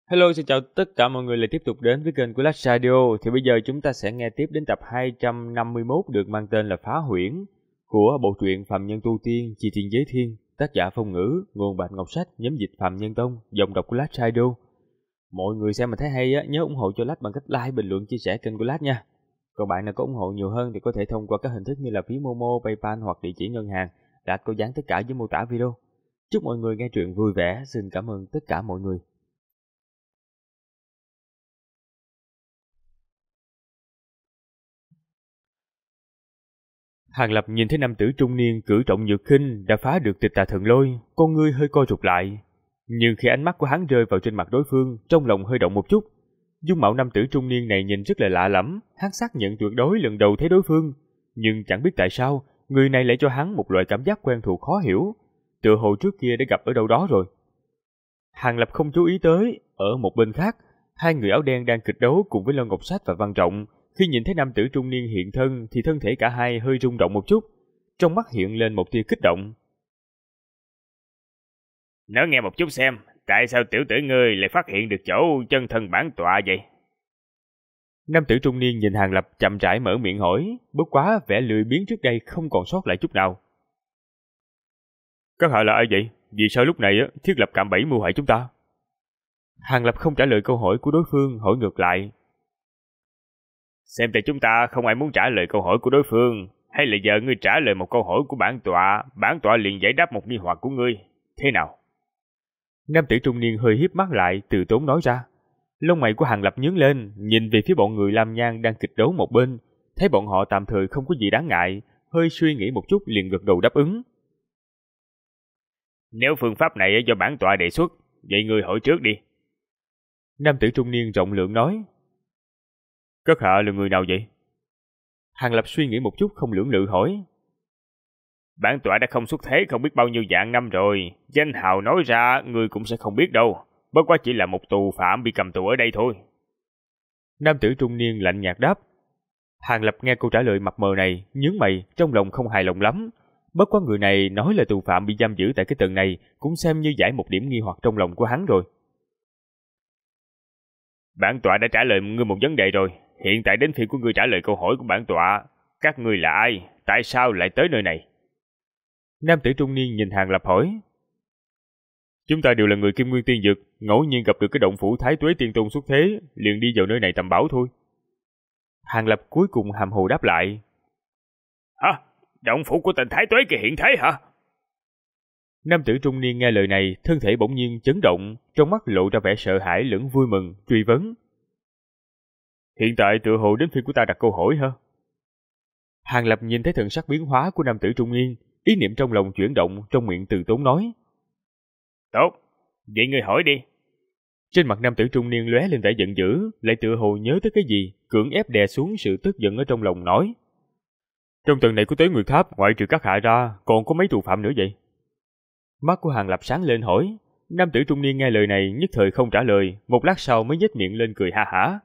Hello, xin chào tất cả mọi người lại tiếp tục đến với kênh của Lách Radio. Thì bây giờ chúng ta sẽ nghe tiếp đến tập 251 được mang tên là Phá Huyễn của bộ truyện Phàm Nhân Tu Tiên, Chi Thiên Giới Thiên, tác giả Phong Ngữ, nguồn Bạch Ngọc Sách, nhóm dịch Phàm Nhân Tông, giọng đọc của Lách Radio. Mọi người xem mà thấy hay á, nhớ ủng hộ cho Lách bằng cách like, bình luận, chia sẻ kênh của Lách nha. Còn bạn nào có ủng hộ nhiều hơn thì có thể thông qua các hình thức như là phí Momo, PayPal hoặc địa chỉ ngân hàng. Lách có dán tất cả dưới mô tả video. Chúc mọi người nghe truyện vui vẻ. Xin cảm ơn tất cả mọi người. Hàng Lập nhìn thấy nam tử trung niên cử trọng nhược khinh đã phá được tịch tà thần lôi, con ngươi hơi co rụt lại. Nhưng khi ánh mắt của hắn rơi vào trên mặt đối phương, trong lòng hơi động một chút. Dung mạo nam tử trung niên này nhìn rất là lạ lẫm, hắn xác nhận tuyệt đối lần đầu thấy đối phương. Nhưng chẳng biết tại sao, người này lại cho hắn một loại cảm giác quen thuộc khó hiểu, tựa hồ trước kia đã gặp ở đâu đó rồi. Hàng Lập không chú ý tới, ở một bên khác, hai người áo đen đang kịch đấu cùng với Lân Ngọc Sách và Văn Trọng. Khi nhìn thấy nam tử trung niên hiện thân thì thân thể cả hai hơi rung động một chút, trong mắt hiện lên một tia kích động. Nói nghe một chút xem, tại sao tiểu tử ngươi lại phát hiện được chỗ chân thân bản tọa vậy? Nam tử trung niên nhìn Hàng Lập chậm rãi mở miệng hỏi, bất quá vẻ lười biếng trước đây không còn sót lại chút nào. Các hạ là ai vậy? Vì sao lúc này thiết lập cạm bẫy mưu hại chúng ta? Hàng Lập không trả lời câu hỏi của đối phương, hỏi ngược lại. Xem tại chúng ta không ai muốn trả lời câu hỏi của đối phương, hay là giờ ngươi trả lời một câu hỏi của bản tọa liền giải đáp một nghi hoặc của ngươi. Thế nào? Nam tử trung niên hơi híp mắt lại, từ tốn nói ra. Lông mày của Hàng Lập nhướng lên, nhìn về phía bọn người Lam Nhan đang kịch đấu một bên, thấy bọn họ tạm thời không có gì đáng ngại, hơi suy nghĩ một chút liền gật đầu đáp ứng. Nếu phương pháp này do bản tọa đề xuất, vậy ngươi hỏi trước đi. Nam tử trung niên rộng lượng nói. Các hạ là người nào vậy? Hàng Lập suy nghĩ một chút không lưỡng lự hỏi. Bản tọa đã không xuất thế không biết bao nhiêu vạn năm rồi, danh hào nói ra ngươi cũng sẽ không biết đâu, bất quá chỉ là một tù phạm bị cầm tù ở đây thôi. Nam tử trung niên lạnh nhạt đáp. Hàng Lập nghe câu trả lời mập mờ này, nhướng mày, trong lòng không hài lòng lắm. Bất quá người này nói là tù phạm bị giam giữ tại cái tầng này, cũng xem như giải một điểm nghi hoặc trong lòng của hắn rồi. Bản tọa đã trả lời ngươi một vấn đề rồi, hiện tại đến phiên của ngươi trả lời câu hỏi của bản tọa. Các ngươi là ai? Tại sao lại tới nơi này? Nam tử trung niên nhìn Hàng Lập hỏi. Chúng ta đều là người Kim Nguyên Tiên Dực, ngẫu nhiên gặp được cái động phủ Thái Tuế Tiên Tôn xuất thế, liền đi vào nơi này tầm bảo thôi. Hàng Lập cuối cùng hàm hồ đáp lại. Hả? Động phủ của tên Thái Tuế kia hiện thế hả? Nam tử trung niên nghe lời này, thân thể bỗng nhiên chấn động, trong mắt lộ ra vẻ sợ hãi lẫn vui mừng, truy vấn. Hiện tại tựa hồ đến phiên của ta đặt câu hỏi hả? Hàng Lập nhìn thấy thần sắc biến hóa của nam tử trung niên, ý niệm trong lòng chuyển động, trong miệng từ tốn nói. Tốt, vậy ngươi hỏi đi. Trên mặt nam tử trung niên lóe lên vẻ giận dữ, lại tựa hồ nhớ tới cái gì, cưỡng ép đè xuống sự tức giận ở trong lòng nói. Trong tầng này của Tế Nguyệt Tháp, ngoại trừ các hạ ra, còn có mấy tù phạm nữa vậy? Mắt của Hàng Lập sáng lên hỏi. Nam tử trung niên nghe lời này nhất thời không trả lời, một lát sau mới nhếch miệng lên cười ha hả.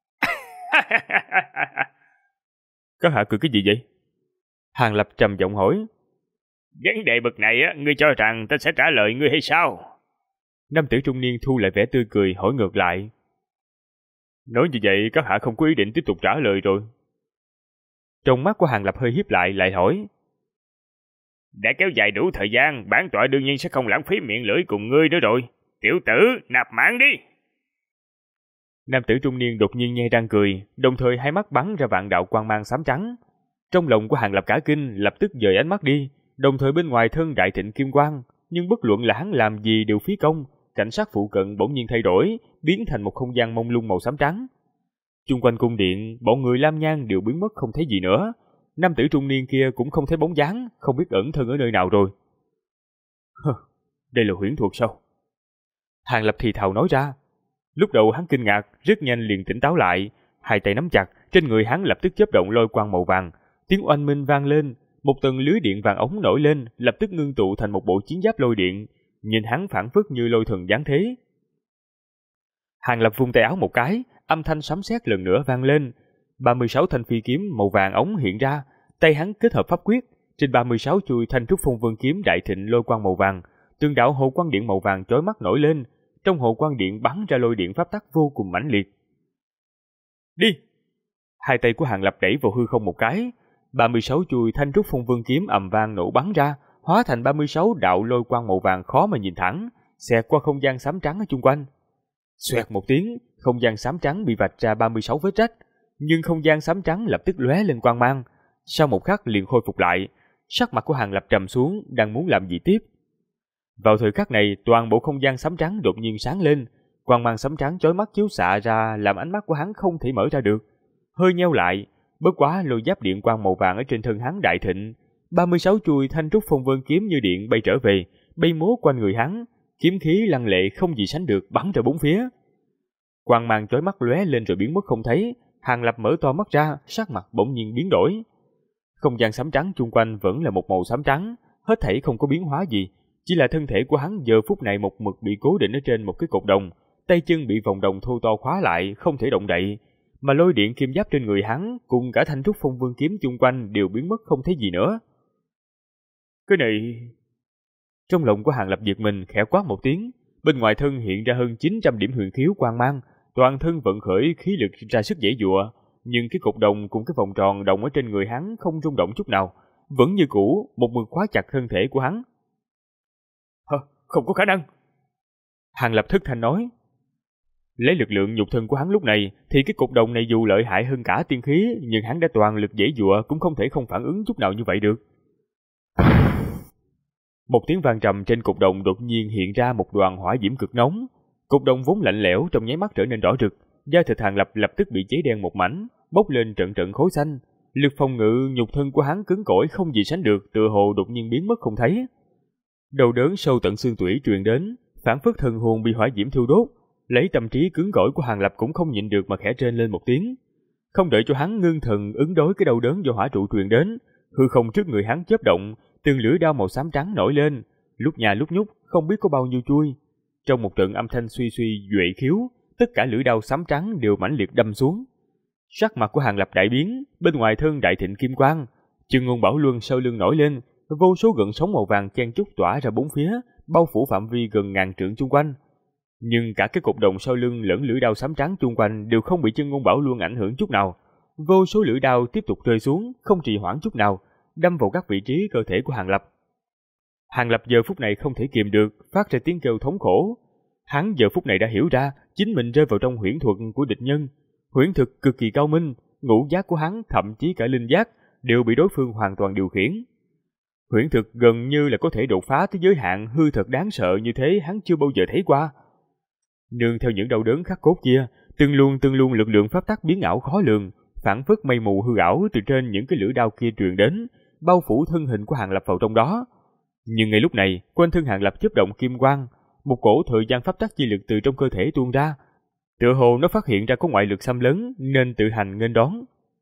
Các hạ cười cái gì vậy? Hàng Lập trầm giọng hỏi. Vấn đề bậc này ngươi cho rằng ta sẽ trả lời ngươi hay sao? Nam tử trung niên thu lại vẻ tươi cười hỏi ngược lại. Nói như vậy các hạ không có ý định tiếp tục trả lời rồi. Trong mắt của Hàng Lập hơi híp lại hỏi. Đã kéo dài đủ thời gian, bản tọa đương nhiên sẽ không lãng phí miệng lưỡi cùng ngươi nữa rồi. Tiểu tử, nạp mạng đi! Nam tử trung niên đột nhiên nhe răng cười, đồng thời hai mắt bắn ra vạn đạo quang mang xám trắng. Trong lòng của Hàng Lập cả kinh, lập tức dời ánh mắt đi, đồng thời bên ngoài thân đại thịnh kim quang, nhưng bất luận là hắn làm gì đều phí công, cảnh sát phụ cận bỗng nhiên thay đổi, biến thành một không gian mông lung màu xám trắng. Chung quanh cung điện, bọn người Lam Nhan đều biến mất không thấy gì nữa. Nam tử trung niên kia cũng không thấy bóng dáng, không biết ẩn thân ở nơi nào rồi. Đây là huyễn thuật sao? Hàng Lập thì thào nói ra. Lúc đầu hắn kinh ngạc, rất nhanh liền tỉnh táo lại, hai tay nắm chặt, trên người hắn lập tức chớp động lôi quang màu vàng, tiếng oanh minh vang lên, một tầng lưới điện vàng ống nổi lên, lập tức ngưng tụ thành một bộ chiến giáp lôi điện, nhìn hắn phảng phất như lôi thần giáng thế. Hàng Lập vung tay áo một cái, âm thanh sấm sét lần nữa vang lên, 36 thanh phi kiếm màu vàng ống hiện ra, tay hắn kết hợp pháp quyết, trên 36 chuôi thanh trúc phong vân kiếm đại thịnh lôi quang màu vàng, từng đạo hồ quang điện màu vàng chói mắt nổi lên, trong hồ quan điện bắn ra lôi điện pháp tắc vô cùng mãnh liệt. Đi! Hai tay của Hàng Lập đẩy vào hư không một cái, 36 chuôi thanh trúc phong vương kiếm ầm vang nổ bắn ra, hóa thành 36 đạo lôi quang màu vàng khó mà nhìn thẳng, xẹt qua không gian xám trắng ở chung quanh. Xoẹt một tiếng, không gian xám trắng bị vạch ra 36 vết rách, nhưng không gian xám trắng lập tức lóe lên quang mang, sau một khắc liền khôi phục lại. Sắc mặt của Hàng Lập trầm xuống, đang muốn làm gì tiếp. Vào thời khắc này, toàn bộ không gian xám trắng đột nhiên sáng lên, quang mang xám trắng chói mắt chiếu xạ ra, làm ánh mắt của hắn không thể mở ra được. Hơi nheo lại, bất quá lôi giáp điện quang màu vàng ở trên thân hắn đại thịnh, 36 chuôi thanh trúc phong vân kiếm như điện bay trở về, bay múa quanh người hắn, kiếm khí lăng lệ không gì sánh được bắn ra bốn phía. Quang mang chói mắt lóe lên rồi biến mất không thấy. Hàng Lập mở to mắt ra, sắc mặt bỗng nhiên biến đổi. Không gian xám trắng chung quanh vẫn là một màu xám trắng, hết thảy không có biến hóa gì, chỉ là thân thể của hắn giờ phút này một mực bị cố định ở trên một cái cột đồng, tay chân bị vòng đồng thô to khóa lại, không thể động đậy, mà lôi điện kim giáp trên người hắn cùng cả thanh trúc phong vương kiếm chung quanh đều biến mất không thấy gì nữa. Cái này... Trong lòng của Hàng Lập giật mình, khẽ quát một tiếng, bên ngoài thân hiện ra hơn 900 điểm huyền khiếu quang mang, toàn thân vận khởi khí lực ra sức giãy giụa, nhưng cái cột đồng cùng cái vòng tròn đồng ở trên người hắn không rung động chút nào, vẫn như cũ, một mực khóa chặt thân thể của hắn. Không có khả năng. Hàng Lập thất thanh nói. Lấy lực lượng nhục thân của hắn lúc này, thì cái cột đồng này dù lợi hại hơn cả tiên khí, nhưng hắn đã toàn lực giãy giụa cũng không thể không phản ứng chút nào như vậy được. Một tiếng vang trầm trên cột đồng đột nhiên hiện ra một đoàn hỏa diễm cực nóng. Cột đồng vốn lạnh lẽo trong nháy mắt trở nên đỏ rực, da thịt Hàng Lập lập tức bị cháy đen một mảnh, bốc lên trận trận khói xanh. Lực phòng ngự nhục thân của hắn cứng cỏi không gì sánh được, tựa hồ đột nhiên biến mất không thấy. Đau đớn sâu tận xương tủy truyền đến, phản phất thần hồn bị hỏa diễm thiêu đốt. Lấy tâm trí cứng cỏi của Hàng Lập cũng không nhịn được mà khẽ rên lên một tiếng. Không đợi cho hắn ngưng thần ứng đối cái đau đớn do hỏa trụ truyền đến, hư không trước người hắn chớp động, từng lưỡi đao màu xám trắng nổi lên, lúc nhà lúc nhúc, không biết có bao nhiêu chuôi. Trong một trận âm thanh suy suy duệ khiếu, tất cả lưỡi đao xám trắng đều mãnh liệt đâm xuống. Sắc mặt của Hàng Lập đại biến, bên ngoài thân đại thịnh kim quang, Chân Ngôn Bảo Luân sau lưng nổi lên, vô số gợn sóng màu vàng chen chúc tỏa ra bốn phía, bao phủ phạm vi gần ngàn trượng chung quanh. Nhưng cả cái cột đồng sau lưng lẫn lưỡi đao xám trắng chung quanh đều không bị Chân Ngôn Bảo Luân ảnh hưởng chút nào. Vô số lưỡi đao tiếp tục rơi xuống, không trì hoãn chút nào, đâm vào các vị trí cơ thể của Hàng Lập. Hàng Lập giờ phút này không thể kiềm được, phát ra tiếng kêu thống khổ. Hắn giờ phút này đã hiểu ra, chính mình rơi vào trong huyễn thuật của địch nhân. Huyễn thuật cực kỳ cao minh, ngũ giác của hắn, thậm chí cả linh giác, đều bị đối phương hoàn toàn điều khiển. Huyễn thuật gần như là có thể đột phá tới giới hạn hư thật đáng sợ như thế hắn chưa bao giờ thấy qua. Nương theo những đau đớn khắc cốt kia, từng luôn lực lượng pháp tắc biến ảo khó lường, phản phất mây mù hư ảo từ trên những cái lưỡi đao kia truyền đến, bao phủ thân hình của Hàng Lập vào trong đó. Nhưng ngay lúc này, quanh thân Hàng Lập chớp động kim quang, một cổ thời gian pháp tắc chi lực từ trong cơ thể tuôn ra. Tựa hồ nó phát hiện ra có ngoại lực xâm lấn nên tự hành nghênh đón.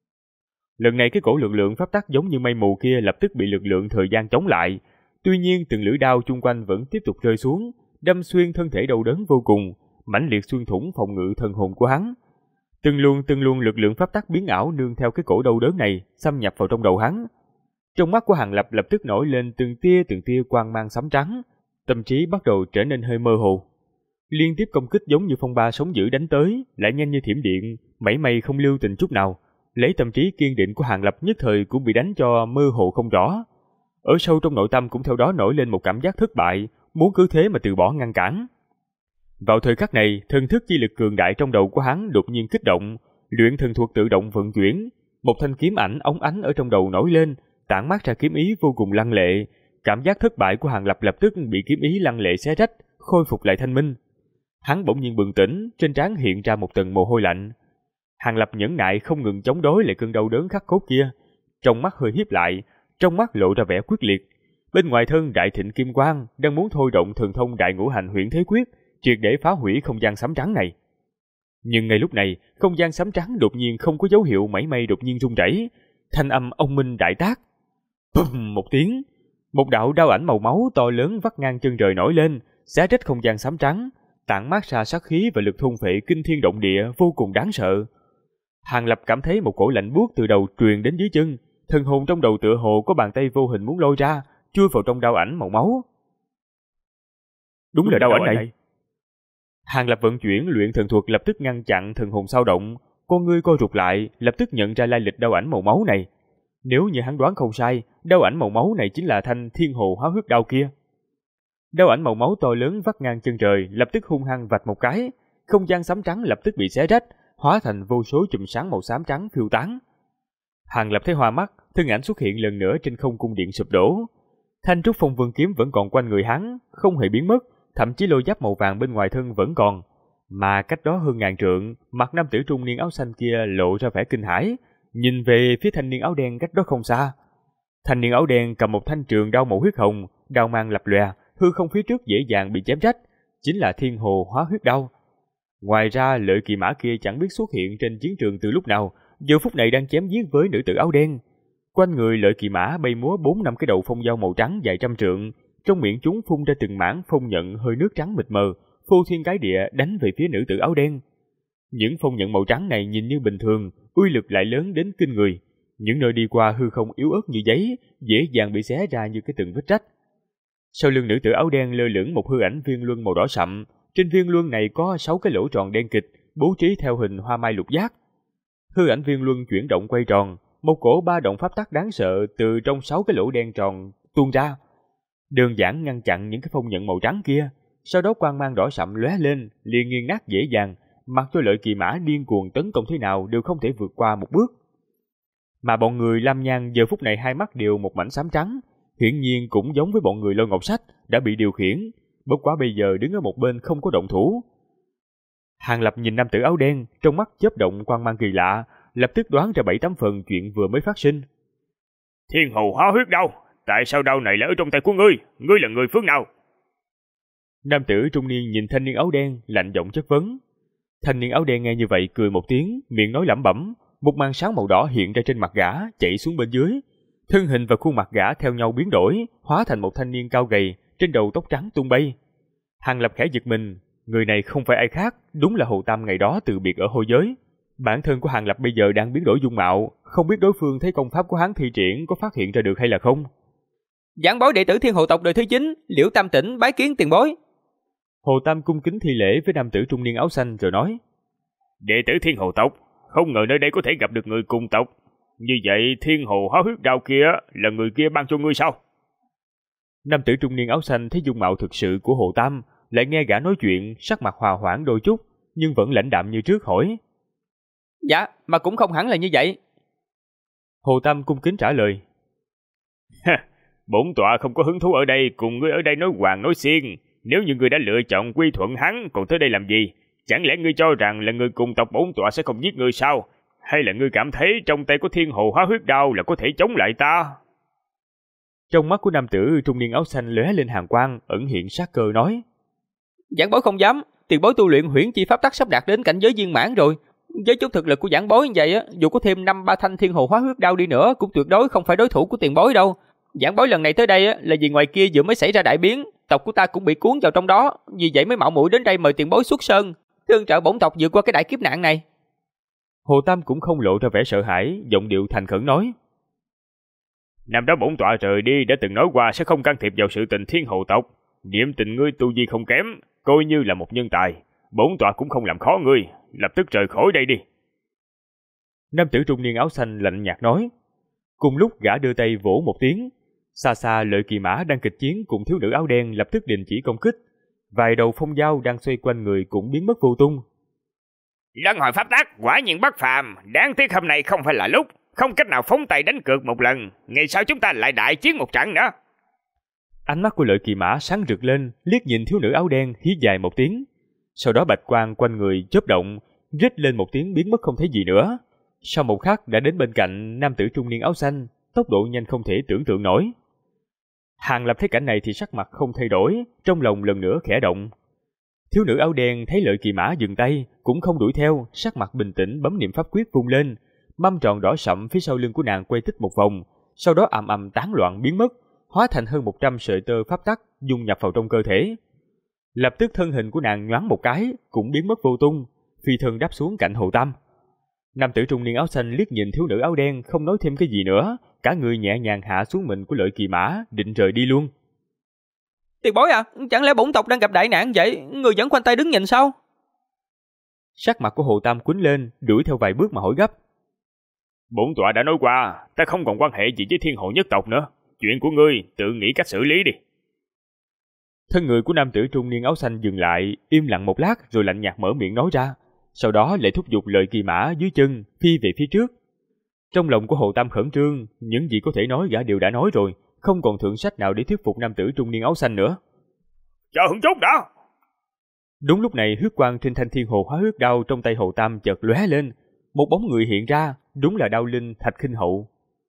Lần này cái cổ lực lượng pháp tắc giống như mây mù kia lập tức bị lực lượng thời gian chống lại. Tuy nhiên từng lưỡi đao chung quanh vẫn tiếp tục rơi xuống, đâm xuyên thân thể đau đớn vô cùng, mãnh liệt xuyên thủng phòng ngự thần hồn của hắn. Từng luôn lực lượng pháp tắc biến ảo nương theo cái cổ đau đớn này xâm nhập vào trong đầu hắn. Trong mắt của Hàng Lập lập tức nổi lên từng tia quang mang xám trắng, tâm trí bắt đầu trở nên hơi mơ hồ. Liên tiếp công kích giống như phong ba sóng dữ đánh tới, lại nhanh như thiểm điện, mảy may không lưu tình chút nào. Lấy tâm trí kiên định của Hàng Lập nhất thời cũng bị đánh cho mơ hồ không rõ. Ở sâu trong nội tâm cũng theo đó nổi lên một cảm giác thất bại, muốn cứ thế mà từ bỏ ngăn cản. Vào thời khắc này, thần thức chi lực cường đại trong đầu của hắn đột nhiên kích động, luyện thần thuật tự động vận chuyển, một thanh kiếm ảnh óng ánh ở trong đầu nổi lên, tản mát ra kiếm ý vô cùng lăng lệ. Cảm giác thất bại của Hàng Lập lập tức bị kiếm ý lăng lệ xé rách, khôi phục lại thanh minh. Hắn bỗng nhiên bừng tỉnh, trên trán hiện ra một tầng mồ hôi lạnh. Hàng Lập nhẫn nại không ngừng chống đối lại cơn đau đớn khắc cốt kia, trong mắt hơi híp lại, trong mắt lộ ra vẻ quyết liệt. Bên ngoài thân đại thịnh kim quang đang muốn thôi động thần thông đại ngũ hành huyễn thế quyết, triệt để phá hủy không gian xám trắng này. Nhưng ngay lúc này, không gian xám trắng đột nhiên không có dấu hiệu mảy may đột nhiên rung rẩy, thanh âm ông minh đại tác. Bùm một tiếng, một đạo đao ảnh màu máu to lớn vắt ngang chân trời nổi lên, xé rách không gian xám trắng, tản mát ra sát khí và lực thôn phệ kinh thiên động địa vô cùng đáng sợ. Hàng Lập cảm thấy một cổ lạnh buốt từ đầu truyền đến dưới chân, thần hồn trong đầu tựa hồ có bàn tay vô hình muốn lôi ra, chui vào trong đao ảnh màu máu. Đúng là đao ảnh này. Hàng Lập vận chuyển luyện thần thuật lập tức ngăn chặn thần hồn xao động, con ngươi co rụt lại, lập tức nhận ra lai lịch đao ảnh màu máu này. Nếu như hắn đoán không sai, đao ảnh màu máu này chính là thanh thiên hồ hóa huyết đao kia. Đao ảnh màu máu to lớn vắt ngang chân trời, lập tức hung hăng vạch một cái, không gian xám trắng lập tức bị xé rách, hóa thành vô số chùm sáng màu xám trắng phiêu tán. Hàng Lập thấy hoa mắt, thân ảnh xuất hiện lần nữa trên không cung điện sụp đổ. Thanh trúc phong vương kiếm vẫn còn quanh người hắn, không hề biến mất, thậm chí lôi giáp màu vàng bên ngoài thân vẫn còn. Mà cách đó hơn ngàn trượng, mặt nam tử trung niên áo xanh kia lộ ra vẻ kinh hãi, nhìn về phía thanh niên áo đen cách đó không xa. Thanh niên áo đen cầm một thanh trường đao màu huyết hồng, đao mang lập lòe, hư không phía trước dễ dàng bị chém rách, chính là thiên hồ hóa huyết đao. Ngoài ra, lợi kỳ mã kia chẳng biết xuất hiện trên chiến trường từ lúc nào, giờ phút này đang chém giết với nữ tử áo đen. Quanh người lợi kỳ mã bay múa 4-5 cái đầu phong dao màu trắng dài trăm trượng, trong miệng chúng phun ra từng mảng phong nhận hơi nước trắng mịt mờ, phô thiên cái địa đánh về phía nữ tử áo đen. Những phong nhận màu trắng này nhìn như bình thường, uy lực lại lớn đến kinh người. Những nơi đi qua hư không yếu ớt như giấy, dễ dàng bị xé ra như cái từng vết rách. Sau lưng nữ tử áo đen lơ lửng một hư ảnh viên luân màu đỏ sậm, trên viên luân này có 6 cái lỗ tròn đen kịt, bố trí theo hình hoa mai lục giác. Hư ảnh viên luân chuyển động quay tròn, một cổ ba động pháp tắc đáng sợ từ trong 6 cái lỗ đen tròn tuôn ra, đơn giản ngăn chặn những cái phong nhận màu trắng kia. Sau đó quang mang đỏ sậm lóe lên, liền nghiền nát dễ dàng, mặc cho lợi kỳ mã điên cuồng tấn công thế nào đều không thể vượt qua một bước. Mà bọn người Lam Nhan giờ phút này hai mắt đều một mảnh xám trắng, hiển nhiên cũng giống với bọn người Lôi Ngọc Sách đã bị điều khiển, bất quá bây giờ đứng ở một bên không có động thủ. Hàng Lập nhìn nam tử áo đen, trong mắt chớp động quang mang kỳ lạ, lập tức đoán ra 7-8 phần chuyện vừa mới phát sinh. Thiên hồ hóa huyết đao, tại sao đao này lại ở trong tay của ngươi? Ngươi là người phương nào? Nam tử trung niên nhìn thanh niên áo đen, lạnh giọng chất vấn. Thanh niên áo đen nghe như vậy cười một tiếng, miệng nói lẩm bẩm, một màn sáng màu đỏ hiện ra trên mặt gã, chạy xuống bên dưới. Thân hình và khuôn mặt gã theo nhau biến đổi, hóa thành một thanh niên cao gầy, trên đầu tóc trắng tung bay. Hàng Lập khẽ giật mình, người này không phải ai khác, đúng là Hồ Tam ngày đó từ biệt ở hôi giới. Bản thân của Hàng Lập bây giờ đang biến đổi dung mạo, không biết đối phương thấy công pháp của hắn thi triển có phát hiện ra được hay là không. Giảng bối đệ tử Thiên Hồ tộc đời thứ 9, Liễu Tam Tĩnh bái kiến tiền bối. Hồ Tam cung kính thi lễ với nam tử trung niên áo xanh rồi nói: Đệ tử Thiên Hồ tộc, không ngờ nơi đây có thể gặp được người cùng tộc. Như vậy Thiên Hồ hóa huyết đao kia là người kia ban cho ngươi sao? Nam tử trung niên áo xanh thấy dung mạo thực sự của Hồ Tam, lại nghe gã nói chuyện, sắc mặt hòa hoãn đôi chút, nhưng vẫn lãnh đạm như trước hỏi: Dạ, mà cũng không hẳn là như vậy. Hồ Tam cung kính trả lời: Bổn tọa không có hứng thú ở đây cùng ngươi ở đây nói hoàng nói xiên. Nếu như ngươi đã lựa chọn quy thuận hắn, còn tới đây làm gì? Chẳng lẽ ngươi cho rằng là người cùng tộc bổn tọa sẽ không giết ngươi sao? Hay là ngươi cảm thấy trong tay có Thiên Hồ hóa huyết đao là có thể chống lại ta? Trong mắt của nam tử trung niên áo xanh lóe lên hàn quang, ẩn hiện sát cơ nói: Giảng bối không dám, tiền bối tu luyện huyễn chi pháp tắc sắp đạt đến cảnh giới viên mãn rồi. Với chút thực lực của giảng bối như vậy á, dù có thêm 5-3 thanh Thiên Hồ hóa huyết đao đi nữa cũng tuyệt đối không phải đối thủ của tiền bối đâu. Giảng bối lần này tới đây á, là vì ngoài kia vừa mới xảy ra đại biến, tộc của ta cũng bị cuốn vào trong đó, vì vậy mới mạo muội đến đây mời tiền bối xuất sơn, tương trợ bổn tộc vượt qua cái đại kiếp nạn này. Hồ Tam cũng không lộ ra vẻ sợ hãi, giọng điệu thành khẩn nói: Năm đó bổn tọa rời đi đã từng nói qua sẽ không can thiệp vào sự tình Thiên Hồ tộc. Niệm tình ngươi tu vi không kém, coi như là một nhân tài, bổn tọa cũng không làm khó ngươi, lập tức rời khỏi đây đi. Nam tử trung niên áo xanh lạnh nhạt nói. Cùng lúc gã đưa tay vỗ một tiếng, xa xa Lợi Kỳ Mã đang kịch chiến cùng thiếu nữ áo đen lập tức đình chỉ công kích. Vài đầu phong dao đang xoay quanh người cũng biến mất vô tung. Luân hồi pháp tắc quả nhiên bất phàm, đáng tiếc hôm nay không phải là lúc, không cách nào phóng tay đánh cược một lần, ngày sau chúng ta lại đại chiến một trận nữa. Ánh mắt của Lợi Kỳ Mã sáng rực lên, liếc nhìn thiếu nữ áo đen, hí dài một tiếng. Sau đó bạch quang quanh người chớp động, rít lên một tiếng biến mất không thấy gì nữa. Sau một khắc đã đến bên cạnh nam tử trung niên áo xanh, tốc độ nhanh không thể tưởng tượng nổi. Hàng Lập thấy cảnh này thì sắc mặt không thay đổi, trong lòng lần nữa khẽ động. Thiếu nữ áo đen thấy Lợi Kỳ Mã dừng tay, cũng không đuổi theo, sắc mặt bình tĩnh bấm niệm pháp quyết vung lên, mâm tròn đỏ sậm phía sau lưng của nàng quay tích một vòng, sau đó ầm ầm tán loạn biến mất, hóa thành hơn 100 sợi tơ pháp tắc dung nhập vào trong cơ thể. Lập tức thân hình của nàng nhoáng một cái, cũng biến mất vô tung, phi thân đáp xuống cạnh Hồ Tam. Nam tử trung niên áo xanh liếc nhìn thiếu nữ áo đen không nói thêm cái gì nữa, cả người nhẹ nhàng hạ xuống mình của Lợi Kỳ Mã, định rời đi luôn. Tiền bối à, chẳng lẽ bổn tộc đang gặp đại nạn vậy, người vẫn khoanh tay đứng nhìn sao? Sắc mặt của Hồ Tam quýnh lên, đuổi theo vài bước mà hỏi gấp. Bổn tọa đã nói qua, ta không còn quan hệ gì với Thiên Hồ nhất tộc nữa. Chuyện của ngươi tự nghĩ cách xử lý đi. Thân người của nam tử trung niên áo xanh dừng lại, im lặng một lát rồi lạnh nhạt mở miệng nói ra. Sau đó lại thúc giục lợi kỳ mã dưới chân phi về phía trước. Trong lòng của Hồ Tam khẩn trương, những gì có thể nói gã đều đã nói rồi, không còn thượng sách nào để thuyết phục nam tử trung niên áo xanh nữa. Chờ hững chút đã. Đúng lúc này huyết quang trên thanh thiên hồ hóa huyết đao trong tay Hồ Tam chợt lóe lên, một bóng người hiện ra, đúng là đao linh Thạch Khinh Hậu.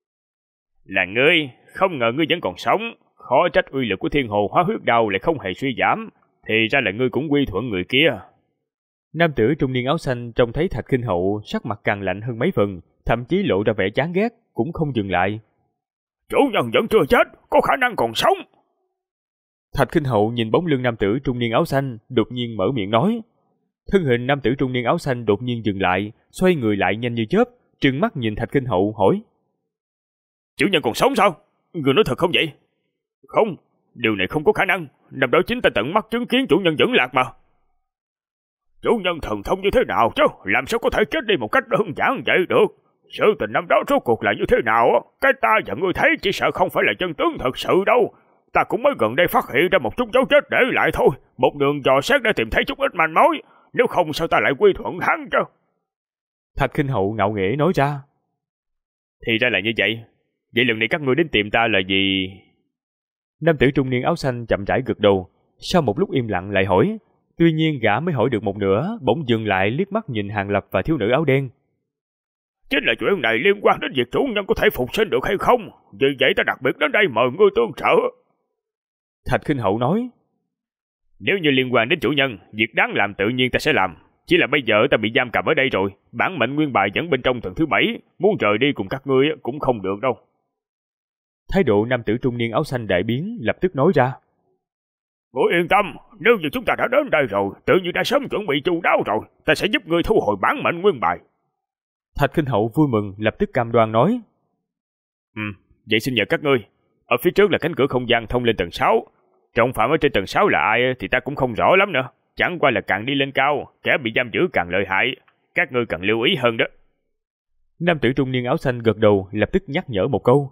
Là ngươi, không ngờ ngươi vẫn còn sống, khó trách uy lực của thiên hồ hóa huyết đao lại không hề suy giảm, thì ra là ngươi cũng quy thuận người kia. Nam tử trung niên áo xanh trông thấy Thạch Khinh Hậu sắc mặt càng lạnh hơn mấy phần, thậm chí lộ ra vẻ chán ghét, cũng không dừng lại. Chủ nhân vẫn chưa chết, có khả năng còn sống. Thạch Khinh Hậu nhìn bóng lưng nam tử trung niên áo xanh, đột nhiên mở miệng nói. Thân hình nam tử trung niên áo xanh đột nhiên dừng lại, xoay người lại nhanh như chớp, trừng mắt nhìn Thạch Khinh Hậu hỏi. Chủ nhân còn sống sao? Người nói thật không vậy? Không, điều này không có khả năng, năm đó chính ta tận mắt chứng kiến chủ nhân vẫn lạc mà. Chủ nhân thần thông như thế nào chứ, làm sao có thể chết đi một cách đơn giản vậy được? Sự tình năm đó rốt cuộc là như thế nào? Cái ta và ngươi thấy chỉ sợ không phải là chân tướng thật sự đâu. Ta cũng mới gần đây phát hiện ra một chút dấu vết để lại thôi, một đường dò xét để tìm thấy chút ít manh mối, nếu không sao ta lại quy thuận hắn chứ? Thạch Khinh Hậu ngạo nghễ nói ra. Thì ra là như vậy. Vậy lần này các ngươi đến tìm ta là gì? Nam tử trung niên áo xanh chậm rãi gật đầu, sau một lúc im lặng lại hỏi. Tuy nhiên gã mới hỏi được một nửa, bỗng dừng lại liếc mắt nhìn Hàng Lập và thiếu nữ áo đen. Chính là chuyện này liên quan đến việc chủ nhân có thể phục sinh được hay không, vì vậy ta đặc biệt đến đây mời ngươi tương trợ. Thạch Khinh Hậu nói. Nếu như liên quan đến chủ nhân, việc đáng làm tự nhiên ta sẽ làm. Chỉ là bây giờ ta bị giam cầm ở đây rồi, bản mệnh nguyên bài vẫn bên trong tầng thứ 7, muốn rời đi cùng các ngươi cũng không được đâu. Thái độ nam tử trung niên áo xanh đại biến, lập tức nói ra. Ngươi yên tâm, nếu như chúng ta đã đến đây rồi, tự nhiên đã sớm chuẩn bị chu đáo rồi, ta sẽ giúp ngươi thu hồi bản mệnh nguyên bài. Thạch Khinh Hậu vui mừng, lập tức cam đoan nói. Vậy xin nhờ các ngươi, ở phía trước là cánh cửa không gian thông lên tầng 6. Trọng phạm ở trên tầng 6 là ai thì ta cũng không rõ lắm nữa. Chẳng qua là càng đi lên cao, kẻ bị giam giữ càng lợi hại. Các ngươi cần lưu ý hơn đó. Nam tử trung niên áo xanh gật đầu, lập tức nhắc nhở một câu.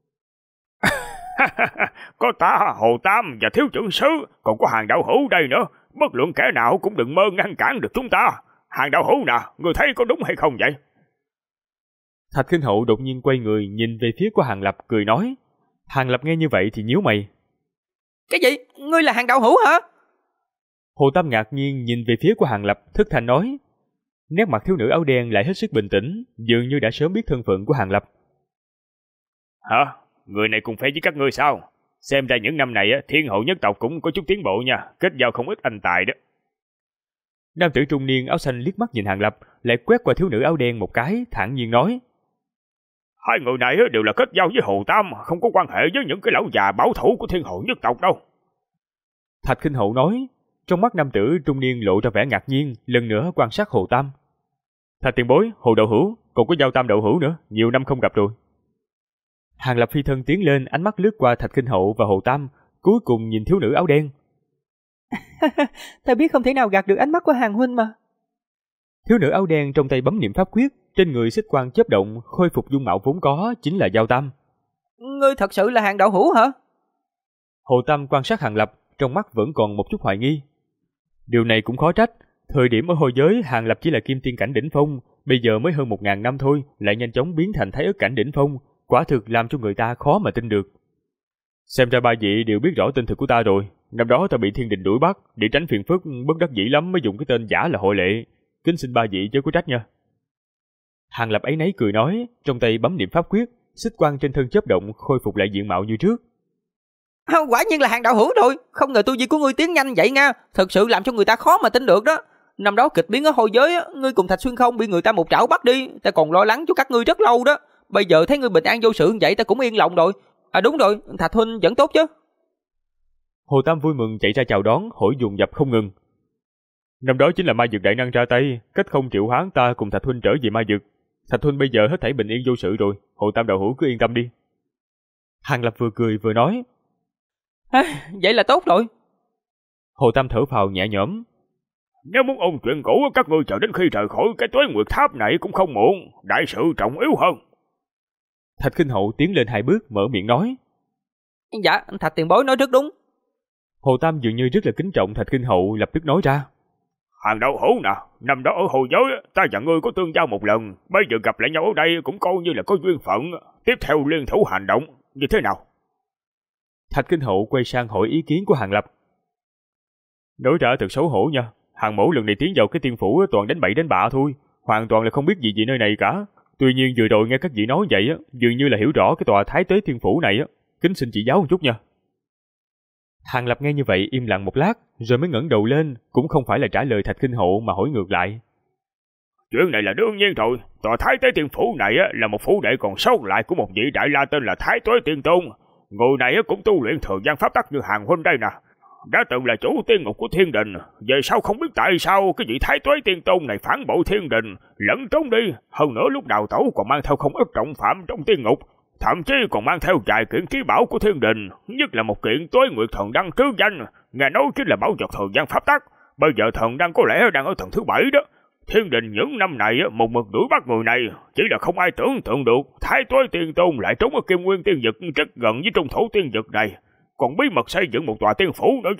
Có ta, Hồ Tam và thiếu trưởng sứ, còn có Hàng đạo hữu đây nữa. Bất luận kẻ nào cũng đừng mơ ngăn cản được chúng ta. Hàng đạo hữu nè, ngươi thấy có đúng hay không vậy? Thạch Khinh Hậu đột nhiên quay người nhìn về phía của Hàng Lập cười nói. Hàng Lập nghe như vậy thì nhíu mày. Cái gì? Ngươi là Hàng đạo hữu hả? Hồ Tam ngạc nhiên nhìn về phía của Hàng Lập, thất thanh nói. Nét mặt thiếu nữ áo đen lại hết sức bình tĩnh, dường như đã sớm biết thân phận của Hàng Lập. Hả? Người này cùng phe với các ngươi sao? Xem ra những năm này Thiên Hậu nhất tộc cũng có chút tiến bộ nha, kết giao không ít anh tài đó. Nam tử trung niên áo xanh liếc mắt nhìn Hàng Lập, lại quét qua thiếu nữ áo đen một cái, thản nhiên nói. Hai người này đều là kết giao với Hồ Tam, không có quan hệ với những cái lão già bảo thủ của Thiên Hậu nhất tộc đâu. Thạch Khinh Hậu nói. Trong mắt nam tử trung niên lộ ra vẻ ngạc nhiên, lần nữa quan sát Hồ Tam. Thạch tiền bối, Hồ đậu hữu, còn có Giao Tam đậu hữu nữa, nhiều năm không gặp rồi. Hàng Lập phi thân tiến lên, ánh mắt lướt qua Thạch Khinh Hậu và Hồ Tam, cuối cùng nhìn thiếu nữ áo đen. Ta biết không thể nào gạt được ánh mắt của Hàng huynh mà. Thiếu nữ áo đen trong tay bấm niệm pháp quyết, trên người xích quang chớp động, khôi phục dung mạo vốn có, chính là Giao Tam. Ngươi thật sự là Hàng đạo hữu hả? Hồ Tam quan sát Hàng Lập, trong mắt vẫn còn một chút hoài nghi. Điều này cũng khó trách, thời điểm ở hồi giới Hàng Lập chỉ là kim tiên cảnh đỉnh phong, bây giờ mới hơn 1000 năm thôi, lại nhanh chóng biến thành thái ớt cảnh đỉnh phong, quả thực làm cho người ta khó mà tin được. Xem ra ba vị đều biết rõ tên thực của ta rồi, năm đó ta bị thiên đình đuổi bắt, để tránh phiền phức bất đắc dĩ lắm mới dùng cái tên giả là Hội Lệ, kính xin ba vị chớ có trách nha. Hàng Lập ấy nấy cười nói, trong tay bấm niệm pháp quyết, xích quang trên thân chớp động, khôi phục lại diện mạo như trước. Quả nhiên là Hàng đạo hữu rồi, không ngờ tu vi của ngươi tiến nhanh vậy nha, thật sự làm cho người ta khó mà tin được đó. Năm đó kịch biến ở hồi giới, ngươi cùng Thạch Xuyên Không bị người ta một trảo bắt đi, ta còn lo lắng cho các ngươi rất lâu đó. Bây giờ thấy ngươi bình an vô sự vậy ta cũng yên lòng rồi. À đúng rồi, Thạch huynh vẫn tốt chứ. Hồ Tam vui mừng chạy ra chào đón, hỏi dồn dập không ngừng. Năm đó chính là ma dược đại năng ra tay, cách không triệu hoán ta cùng Thạch huynh trở về ma dược. Thạch huynh bây giờ hết thảy bình yên vô sự rồi, Hồ Tam đạo hữu cứ yên tâm đi. Hàng Lập vừa cười vừa nói. Vậy là tốt rồi, Hồ Tam thở phào nhẹ nhõm. Nếu muốn ôn chuyện cũ, các ngươi chờ đến khi rời khỏi cái Tuế Nguyệt Tháp này cũng không muộn, đại sự trọng yếu hơn. Thạch Kinh Hậu tiến lên 2 bước mở miệng nói. Dạ, Thạch tiền bối nói rất đúng. Hồ Tam dường như rất là kính trọng Thạch Kinh Hậu, lập tức nói ra. Hàng Đậu Hữu nè, năm đó ở Hồ Giới, ta và ngươi có tương giao một lần, bây giờ gặp lại nhau ở đây cũng coi như là có duyên phận, tiếp theo liên thủ hành động, như thế nào? Thạch Kinh Hậu quay sang hỏi ý kiến của Hàng Lập. Nói ra thật xấu hổ nha, Hàng mẫu lần này tiến vào cái tiên phủ toàn đánh bậy đánh bạ thôi, hoàn toàn là không biết gì về nơi này cả. Tuy nhiên vừa rồi nghe các vị nói vậy dường như là hiểu rõ cái tòa Thái Tuế Tiên phủ này kính xin chỉ giáo một chút nha. Hàng Lập nghe như vậy im lặng một lát, rồi mới ngẩng đầu lên, cũng không phải là trả lời Thạch Kinh Hậu mà hỏi ngược lại. Chuyện này là đương nhiên rồi, tòa Thái Tuế Tiên phủ này là một phủ đệ còn sót lại của một vị đại la tên là Thái Tuế Tiên Tôn. Người này cũng tu luyện thời gian pháp tắc như Hàng huynh đây nè, đã từng là chủ tiên ngục của thiên đình, về sau không biết tại sao cái vị Thái Tuế Tiên Tôn này phản bội thiên đình, lẫn trốn đi, hơn nữa lúc đào tẩu còn mang theo không ít trọng phạm trong tiên ngục, thậm chí còn mang theo vài kiện trí bảo của thiên đình, nhất là một kiện Tuế Nguyệt Thần Đăng trứ danh, nghe nói chính là bảo vật thời gian pháp tắc. Bây giờ thần đăng có lẽ đang ở tầng thứ 7 đó. Thiên đình những năm này một mực đuổi bắt người này, chỉ là không ai tưởng tượng được Thái Tuế Tiên Tôn lại trốn ở Kim Nguyên Tiên Vực rất gần với trung thổ tiên vực này, còn bí mật xây dựng một tòa tiên phủ nữa chứ.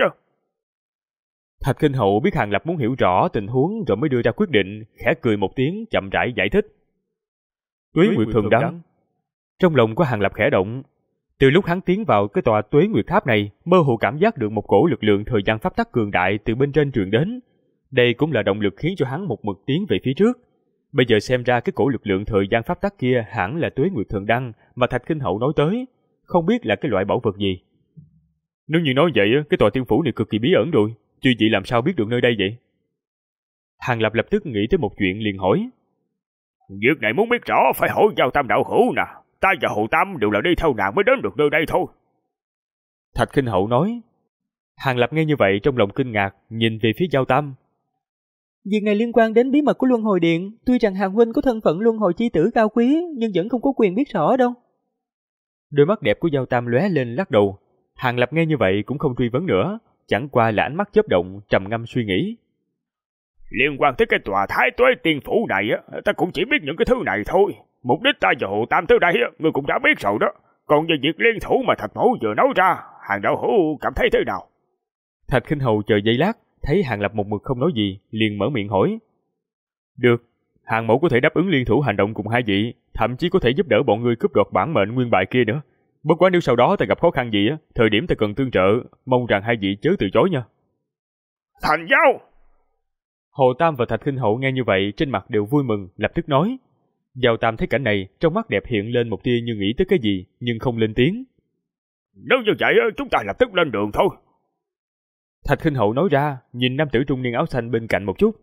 Thạch Kinh Hậu biết Hàng Lập muốn hiểu rõ tình huống rồi mới đưa ra quyết định, khẽ cười một tiếng chậm rãi giải thích. Tuế Nguyệt Thần Đăng. Trong lòng của Hàng Lập khẽ động. Từ lúc hắn tiến vào cái tòa Tuế Nguyệt Tháp này, mơ hồ cảm giác được một cổ lực lượng thời gian pháp tắc cường đại từ bên trên truyền đến. Đây cũng là động lực khiến cho hắn một mực tiến về phía trước. Bây giờ xem ra cái cổ lực lượng thời gian pháp tắc kia hẳn là Tuế Nguyệt Thần Đăng mà Thạch Kinh Hậu nói tới, không biết là cái loại bảo vật gì. Nếu như nói vậy, cái tòa tiên phủ này cực kỳ bí ẩn rồi, chư vị làm sao biết được nơi đây vậy? Hàng Lập lập tức nghĩ tới một chuyện liền hỏi. Việc này muốn biết rõ phải hỏi Giao Tam đạo hữu nè, ta và Hồ Tam đều là đi theo nàng mới đến được nơi đây thôi. Thạch Kinh Hậu nói. Hàng Lập nghe như vậy trong lòng kinh ngạc, nhìn về phía Giao Tam. Việc này liên quan đến bí mật của Luân Hồi Điện, tuy rằng Hàng huynh có thân phận Luân Hồi chi tử cao quý, nhưng vẫn không có quyền biết rõ đâu. Đôi mắt đẹp của Giao Tam lóe lên lắc đầu. Hàng Lập nghe như vậy cũng không truy vấn nữa, chẳng qua là ánh mắt chớp động, trầm ngâm suy nghĩ. Liên quan tới cái tòa Thái Tuế Tiên phủ này ta cũng chỉ biết những cái thứ này thôi. Mục đích ta và Hồ Tam tới đây ngươi cũng đã biết rồi đó. Còn về việc liên thủ mà Thạch Mẫu vừa nói ra, Hàng đạo hữu cảm thấy thế nào? Thạch Kinh Hầu chờ giây lát, thấy Hàng Lập một mực không nói gì, liền mở miệng hỏi. Được, Hàng mẫu có thể đáp ứng liên thủ hành động cùng hai vị, thậm chí có thể giúp đỡ bọn ngươi cướp đoạt bản mệnh nguyên bại kia nữa. Bất quá nếu sau đó ta gặp khó khăn gì thời điểm ta cần tương trợ, mong rằng hai vị chớ từ chối nha. Thành giao! Hồ Tam và Thạch Kinh Hậu nghe như vậy trên mặt đều vui mừng, lập tức nói. Giao Tam thấy cảnh này, trong mắt đẹp hiện lên một tia như nghĩ tới cái gì, nhưng không lên tiếng. Nếu như vậy chúng ta lập tức lên đường thôi. Thạch Kinh Hậu nói ra, nhìn nam tử trung niên áo xanh bên cạnh một chút.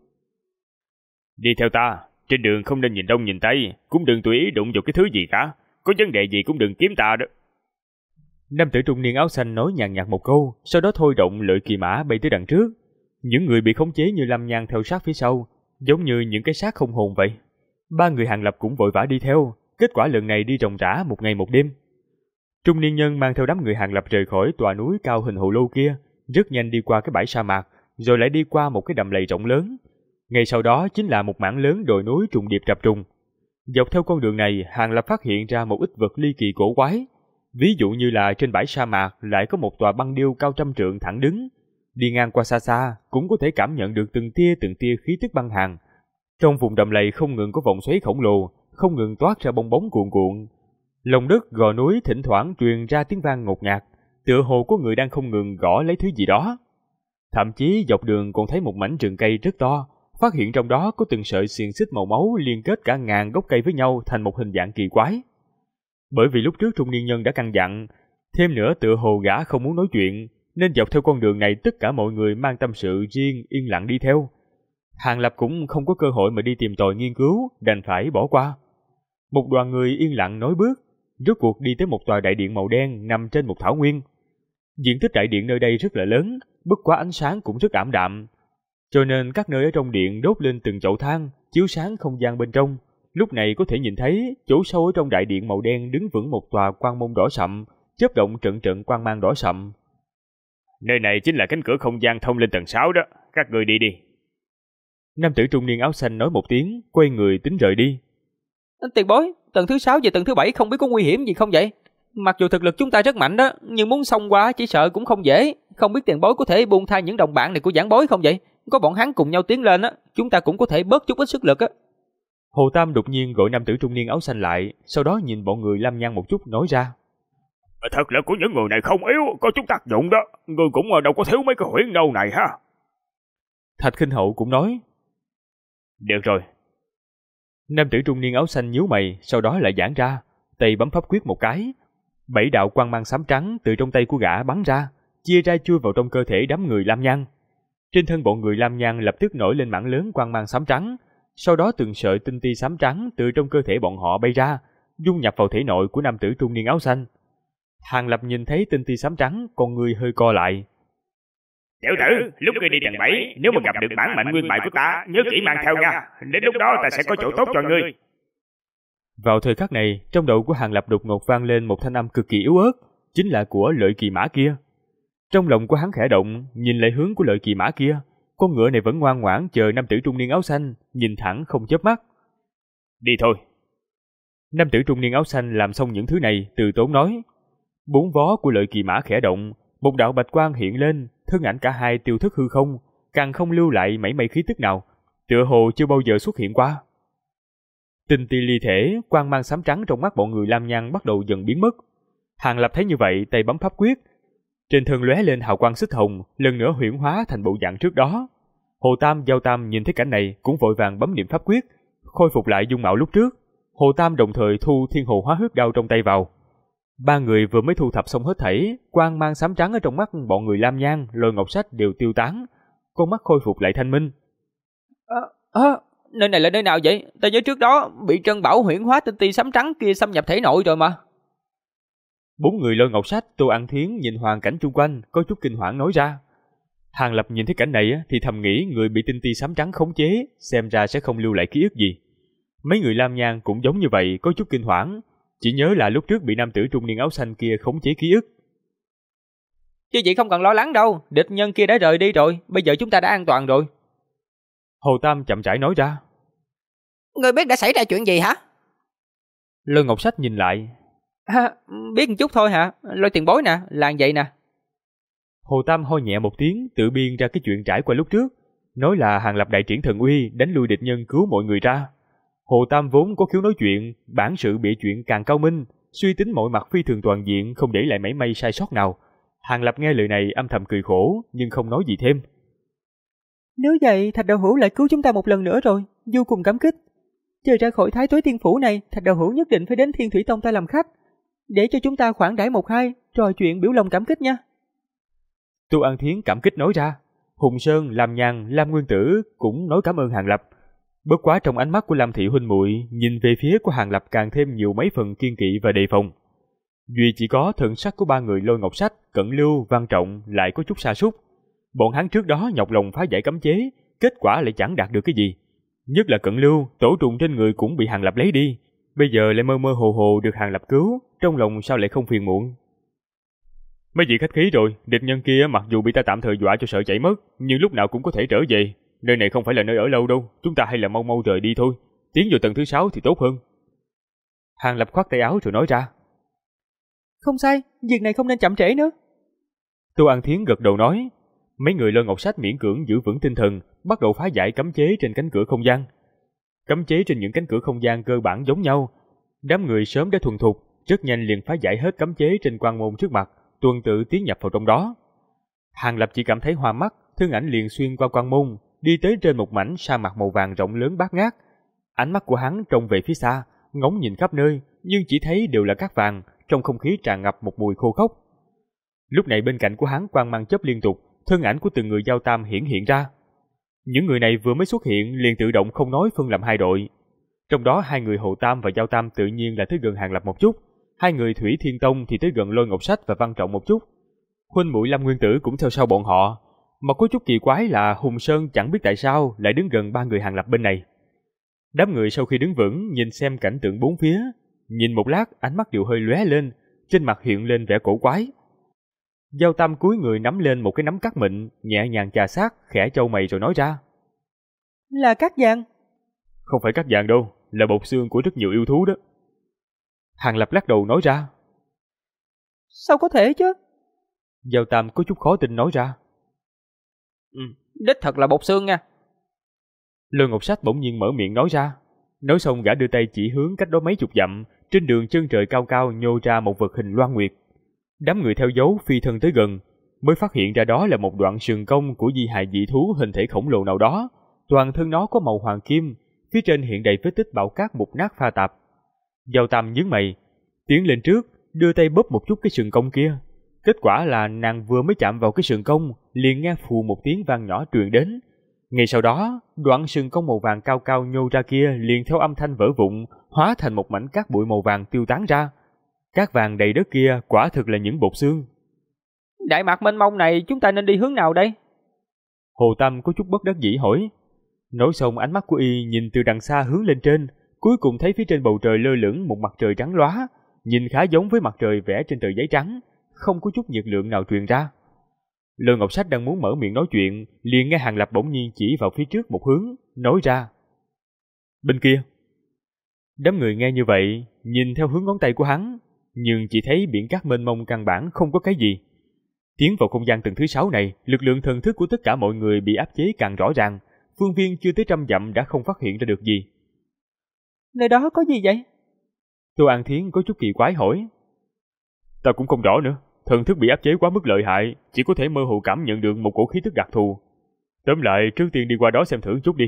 Đi theo ta, trên đường không nên nhìn đông nhìn tây, cũng đừng tùy ý đụng vào cái thứ gì cả, có vấn đề gì cũng đừng kiếm ta đó. Nam tử trung niên áo xanh nói nhàn nhạt một câu, sau đó thôi động lợi kỳ mã bay tới đằng trước. Những người bị khống chế như Lâm Nhan theo sát phía sau, giống như những cái xác không hồn vậy. Ba người Hàng Lập cũng vội vã đi theo, kết quả lần này đi ròng rã một ngày một đêm. Trung niên nhân mang theo đám người Hàng Lập rời khỏi tòa núi cao hình hồ lô kia, rất nhanh đi qua cái bãi sa mạc, rồi lại đi qua một cái đầm lầy rộng lớn. Ngay sau đó chính là một mảng lớn đồi núi trùng điệp rập trùng. Dọc theo con đường này, Hàng Lập phát hiện ra một ít vật ly kỳ cổ quái. Ví dụ như là trên bãi sa mạc lại có một tòa băng điêu cao trăm trượng thẳng đứng. Đi ngang qua xa xa cũng có thể cảm nhận được từng tia khí tức băng hàn. Trong vùng đầm lầy không ngừng có vòng xoáy khổng lồ, không ngừng toát ra bong bóng cuồn cuộn. Lòng đất gò núi thỉnh thoảng truyền ra tiếng vang ngột ngạt, tựa hồ có người đang không ngừng gõ lấy thứ gì đó. Thậm chí dọc đường còn thấy một mảnh rừng cây rất to, phát hiện trong đó có từng sợi xiềng xích màu máu liên kết cả ngàn gốc cây với nhau thành một hình dạng kỳ quái. Bởi vì lúc trước trung niên nhân đã căn dặn, thêm nữa tựa hồ gã không muốn nói chuyện, nên dọc theo con đường này tất cả mọi người mang tâm sự riêng yên lặng đi theo. Hàng Lập cũng không có cơ hội mà đi tìm tòi nghiên cứu, đành phải bỏ qua. Một đoàn người yên lặng nối bước, rốt cuộc đi tới một tòa đại điện màu đen nằm trên một thảo nguyên. Diện tích đại điện nơi đây rất là lớn, bất quá ánh sáng cũng rất ảm đạm, cho nên các nơi ở trong điện đốt lên từng chậu than, chiếu sáng không gian bên trong. Lúc này có thể nhìn thấy chỗ sâu ở trong đại điện màu đen đứng vững một tòa quan môn đỏ sậm, chớp động trận trận quang mang đỏ sậm. Nơi này chính là cánh cửa không gian thông lên tầng 6 đó, các người đi đi. Nam tử trung niên áo xanh nói một tiếng, quay người tính rời đi. Tiền bối, tầng thứ 6 và tầng thứ 7 không biết có nguy hiểm gì không vậy? Mặc dù thực lực chúng ta rất mạnh đó, nhưng muốn xông qua chỉ sợ cũng không dễ. Không biết tiền bối có thể buông tha những đồng bạn này của giảng bối không vậy? Có bọn hắn cùng nhau tiến lên á, chúng ta cũng có thể bớt chút ít sức lực á. Hồ Tam đột nhiên gọi nam tử trung niên áo xanh lại, sau đó nhìn bọn người Lam Nhan một chút nói ra. Thật là của những người này không yếu, có chút tác dụng đó. Người cũng đâu có thiếu mấy cái huyễn đâu này ha. Thạch Khinh Hậu cũng nói. Được rồi. Nam tử trung niên áo xanh nhíu mày, sau đó lại giãn ra, tay bấm pháp quyết một cái. 7 đạo quang mang xám trắng từ trong tay của gã bắn ra, chia ra chui vào trong cơ thể đám người Lam Nhan. Trên thân bọn người Lam Nhan lập tức nổi lên mảng lớn quang mang xám trắng, sau đó từng sợi tinh ti xám trắng từ trong cơ thể bọn họ bay ra, dung nhập vào thể nội của nam tử trung niên áo xanh. Hàng Lập nhìn thấy tinh ti xám trắng, con người hơi co lại. Tiểu tử, lúc ngươi đi tầng 7, nếu mà gặp được bản mệnh nguyên mại của ta, nhớ kỹ mang theo nha. Đến lúc đó ta sẽ có chỗ tốt cho ngươi. Vào thời khắc này, trong đầu của Hàng Lập đột ngột vang lên một thanh âm cực kỳ yếu ớt, chính là của Lợi Kỳ Mã kia. Trong lòng của hắn khẽ động, nhìn lại hướng của Lợi Kỳ Mã kia, con ngựa này vẫn ngoan ngoãn chờ nam tử trung niên áo xanh, nhìn thẳng không chớp mắt. Đi thôi. Nam tử trung niên áo xanh làm xong những thứ này, từ tốn nói. 4 vó của Lợi Kỳ Mã khẽ động, một đạo bạch quang hiện lên, thân ảnh cả hai tiêu thất hư không, càng không lưu lại mảy may khí tức nào, tựa hồ chưa bao giờ xuất hiện qua. Tinh ti ly thể, quang mang xám trắng trong mắt bọn người Lam Nhan bắt đầu dần biến mất. Hàng Lập thấy như vậy, tay bấm pháp quyết, trên thân lóe lên hào quang xích hồng, lần nữa huyễn hóa thành bộ dạng trước đó. Hồ Tam, Giao Tam nhìn thấy cảnh này cũng vội vàng bấm niệm pháp quyết, khôi phục lại dung mạo lúc trước. Hồ Tam đồng thời thu thiên hồ hóa huyết đao trong tay vào. Ba người vừa mới thu thập xong hết thảy, quang mang xám trắng ở trong mắt bọn người Lam Nhan, Lôi Ngọc Sách đều tiêu tán, con mắt khôi phục lại thanh minh. Nơi này là nơi nào vậy? Ta nhớ trước đó bị Trân Bảo huyễn hóa tinh ti xám trắng kia xâm nhập thể nội rồi mà. 4 người Lôi Ngọc Sách, Tô An Thiến nhìn hoàn cảnh chung quanh, có chút kinh hoàng nói ra. Hàng Lập nhìn thấy cảnh này thì thầm nghĩ người bị tinh ti xám trắng khống chế, xem ra sẽ không lưu lại ký ức gì. Mấy người Lam Nhan cũng giống như vậy, có chút kinh hoàng, chỉ nhớ là lúc trước bị nam tử trung niên áo xanh kia khống chế ký ức. Chứ vậy không cần lo lắng đâu, địch nhân kia đã rời đi rồi, bây giờ chúng ta đã an toàn rồi. Hồ Tam chậm rãi nói ra. Người biết đã xảy ra chuyện gì hả? Lôi Ngọc Sách nhìn lại. Biết một chút thôi hả? Lôi tiền bối nè, là vậy nè. Hồ Tam ho nhẹ một tiếng, tự biên ra cái chuyện trải qua lúc trước, nói là Hàng Lập đại triển thần uy, đánh lui địch nhân, cứu mọi người ra. Hồ Tam vốn có khiếu nói chuyện, bản sự bịa chuyện càng cao minh, suy tính mọi mặt phi thường toàn diện, không để lại mảy may sai sót nào. Hàng Lập nghe lời này âm thầm cười khổ, nhưng không nói gì thêm. Nếu vậy, Thạch Đạo Hữu lại cứu chúng ta một lần nữa rồi, vô cùng cảm kích. Chờ ra khỏi Thái Tuế Tiên Phủ này, Thạch Đạo Hữu nhất định phải đến Thiên Thủy Tông ta làm khách, để cho chúng ta khoản đãi một hai, trò chuyện biểu lòng cảm kích nha. Tô An Thiến cảm kích nói ra. Hùng Sơn, Lam Nhan, Lam Nguyên Tử cũng nói cảm ơn Hàng Lập. Bất quá trong ánh mắt của Lam Thị huynh muội nhìn về phía của Hàng Lập càng thêm nhiều mấy phần kiên kỵ và đề phòng. Duy chỉ có thần sắc của ba người Lôi Ngọc Sách, Cẩn Lưu, Văn Trọng lại có chút sa sút. Bọn hắn trước đó nhọc lòng phá giải cấm chế, kết quả lại chẳng đạt được cái gì. Nhất là Cẩn Lưu, tổ trùng trên người cũng bị Hàng Lập lấy đi, bây giờ lại mơ mơ hồ hồ được Hàng Lập cứu, trong lòng sao lại không phiền muộn. Mấy vị khách khí rồi, địch nhân kia mặc dù bị ta tạm thời dọa cho sợ chạy mất, nhưng lúc nào cũng có thể trở về. Nơi này không phải là nơi ở lâu đâu, chúng ta hay là mau mau rời đi thôi, tiến vào tầng thứ 6 thì tốt hơn. Hàng Lập khoát tay áo rồi nói ra. Không sai, việc này không nên chậm trễ nữa. Tô An Thiến gật đầu nói. Mấy người Lôi Ngọc Sách miễn cưỡng giữ vững tinh thần, bắt đầu phá giải cấm chế trên cánh cửa không gian. Cấm chế trên những cánh cửa không gian cơ bản giống nhau. Đám người sớm đã thuần thục, rất nhanh liền phá giải hết cấm chế trên quan môn trước mặt, tuần tự tiến nhập vào trong đó. Hàng Lập chỉ cảm thấy hoa mắt, thân ảnh liền xuyên qua quan môn, đi tới trên một mảnh sa mạc màu vàng rộng lớn bát ngát. Ánh mắt của hắn trông về phía xa, ngóng nhìn khắp nơi, nhưng chỉ thấy đều là cát vàng, trong không khí tràn ngập một mùi khô khốc. Lúc này bên cạnh của hắn quang mang chớp liên tục, thân ảnh của từng người Giao Tam hiện ra. Những người này vừa mới xuất hiện liền tự động không nói phân làm hai đội. Trong đó 2 người Hồ Tam và Giao Tam tự nhiên là tới gần Hàng Lập một chút, 2 người Thủy Thiên Tông thì tới gần Lôi Ngọc Sách và Văn Trọng một chút. Huynh muội Lâm Nguyên Tử cũng theo sau bọn họ, mà có chút kỳ quái là Hùng Sơn chẳng biết tại sao lại đứng gần 3 người Hàng Lập bên này. Đám người sau khi đứng vững nhìn xem cảnh tượng bốn phía, nhìn một lát ánh mắt đều hơi lóe lên, trên mặt hiện lên vẻ cổ quái. Giao Tam cúi người nắm lên một cái nắm cát mịn, nhẹ nhàng chà sát, khẽ chau mày rồi nói ra. Là cát vàng? Không phải cát vàng đâu, là bột xương của rất nhiều yêu thú đó. Hàng Lập lắc đầu nói ra. Sao có thể chứ? Giao Tam có chút khó tin nói ra. Đích thật là bột xương nha. Lôi Ngọc Sách bỗng nhiên mở miệng nói ra. Nói xong gã đưa tay chỉ hướng cách đó mấy chục dặm, trên đường chân trời cao cao nhô ra một vật hình loan nguyệt. Đám người theo dấu phi thân tới gần, mới phát hiện ra đó là một đoạn sừng cong của di hài dị thú hình thể khổng lồ nào đó. Toàn thân nó có màu hoàng kim, phía trên hiện đầy vết tích bão cát mục nát pha tạp. Giao Tam nhướng mày, tiến lên trước, đưa tay bóp một chút cái sừng cong kia. Kết quả là nàng vừa mới chạm vào cái sừng cong, liền nghe phù một tiếng vang nhỏ truyền đến. Ngay sau đó, đoạn sừng cong màu vàng cao cao nhô ra kia liền theo âm thanh vỡ vụn, hóa thành một mảnh cát bụi màu vàng tiêu tán ra. Cát vàng đầy đất kia quả thực là những bột xương. Đại mạc mênh mông này chúng ta nên đi hướng nào đây? Hồ Tâm có chút bất đắc dĩ hỏi. Nói xong ánh mắt của y nhìn từ đằng xa hướng lên trên, cuối cùng thấy phía trên bầu trời lơ lửng một mặt trời trắng lóa, nhìn khá giống với mặt trời vẽ trên tờ giấy trắng, không có chút nhiệt lượng nào truyền ra. Lôi Ngọc Sách đang muốn mở miệng nói chuyện, liền nghe Hàng Lập bỗng nhiên chỉ vào phía trước một hướng, nói ra. Bên kia. Đám người nghe như vậy, nhìn theo hướng ngón tay của hắn, nhưng chỉ thấy biển cát mênh mông căn bản không có cái gì. Tiến vào không gian tầng thứ 6 này, lực lượng thần thức của tất cả mọi người bị áp chế càng rõ ràng, phương viên chưa tới 100 dặm đã không phát hiện ra được gì. Nơi đó có gì vậy? Tô An Thiến có chút kỳ quái hỏi. Ta cũng không rõ nữa, thần thức bị áp chế quá mức lợi hại, chỉ có thể mơ hồ cảm nhận được một cổ khí tức đặc thù. Tóm lại, trước tiên đi qua đó xem thử chút đi.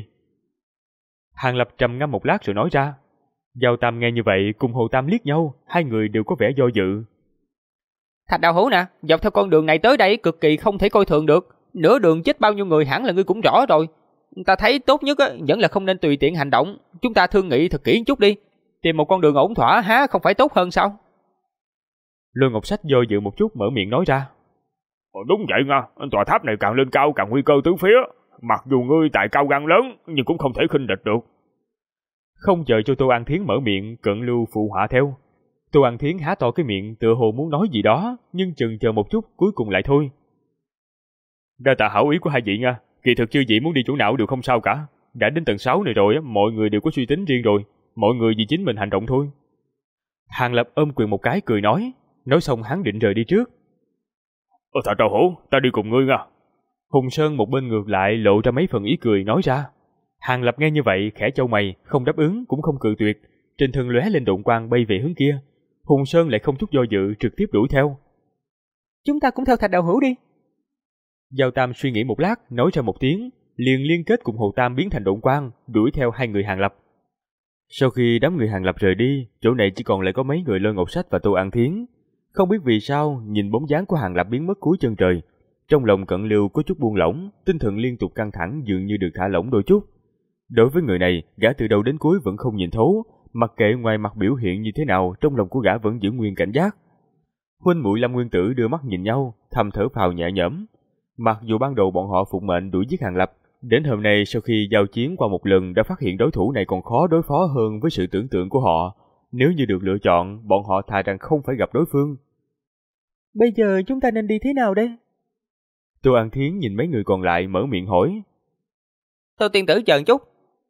Hàng Lập trầm ngâm một lát rồi nói ra. Giao Tam nghe như vậy cùng Hồ Tam liếc nhau, hai người đều có vẻ do dự. Thạch Đạo Hữu nè, dọc theo con đường này tới đây cực kỳ không thể coi thường được. Nửa đường chết bao nhiêu người hẳn là ngươi cũng rõ rồi. Ta thấy tốt nhất vẫn là không nên tùy tiện hành động. Chúng ta thương nghị thật kỹ chút đi. Tìm một con đường ổn thỏa há không phải tốt hơn sao? Lôi Ngọc Sách do dự một chút mở miệng nói ra. Đúng vậy nha, tòa tháp này càng lên cao càng nguy cơ tứ phía. Mặc dù ngươi tại cao gan lớn nhưng cũng không thể khinh địch được. Không chờ cho Tô An Thiến mở miệng, Cận Lưu phụ họa theo. Tô An Thiến há to cái miệng tựa hồ muốn nói gì đó, nhưng chần chờ một chút cuối cùng lại thôi. Đa tạ hảo ý của hai vị nha, kỳ thực chư vị muốn đi chỗ nào đều không sao cả. Đã đến tầng 6 này rồi, mọi người đều có suy tính riêng rồi, mọi người vì chính mình hành động thôi. Hàng Lập ôm quyền một cái cười nói xong hắn định rời đi trước. Thạch Đạo Hữu, ta đi cùng ngươi nha. Hùng Sơn một bên ngược lại lộ ra mấy phần ý cười nói ra. Hàng Lập nghe như vậy khẽ chau mày, không đáp ứng cũng không cự tuyệt, trên thân lóe lên độn quang bay về hướng kia. Hùng Sơn lại không chút do dự trực tiếp đuổi theo. Chúng ta cũng theo Thạch Đạo Hữu đi. Giao Tam suy nghĩ một lát nói ra một tiếng, liền liên kết cùng Hồ Tam biến thành độn quang đuổi theo hai người Hàng Lập. Sau khi đám người Hàng Lập rời đi, chỗ này chỉ còn lại có mấy người Lôi Ngọc Sách và Tô An Thiến. Không biết vì sao, nhìn bóng dáng của Hàng Lập biến mất cuối chân trời, trong lòng Cận Lưu có chút buông lỏng, tinh thần liên tục căng thẳng dường như được thả lỏng đôi chút. Đối với người này, gã từ đầu đến cuối vẫn không nhìn thấu, mặc kệ ngoài mặt biểu hiện như thế nào, trong lòng của gã vẫn giữ nguyên cảnh giác. Huynh muội Lâm Nguyên Tử đưa mắt nhìn nhau, thầm thở phào nhẹ nhõm. Mặc dù ban đầu bọn họ phụng mệnh đuổi giết Hàng Lập, đến hôm nay sau khi giao chiến qua một lần đã phát hiện đối thủ này còn khó đối phó hơn với sự tưởng tượng của họ. Nếu như được lựa chọn, bọn họ thà rằng không phải gặp đối phương. Bây giờ chúng ta nên đi thế nào đây? Tô An Thiến nhìn mấy người còn lại mở miệng hỏi. Tô tiên tử chờ chút.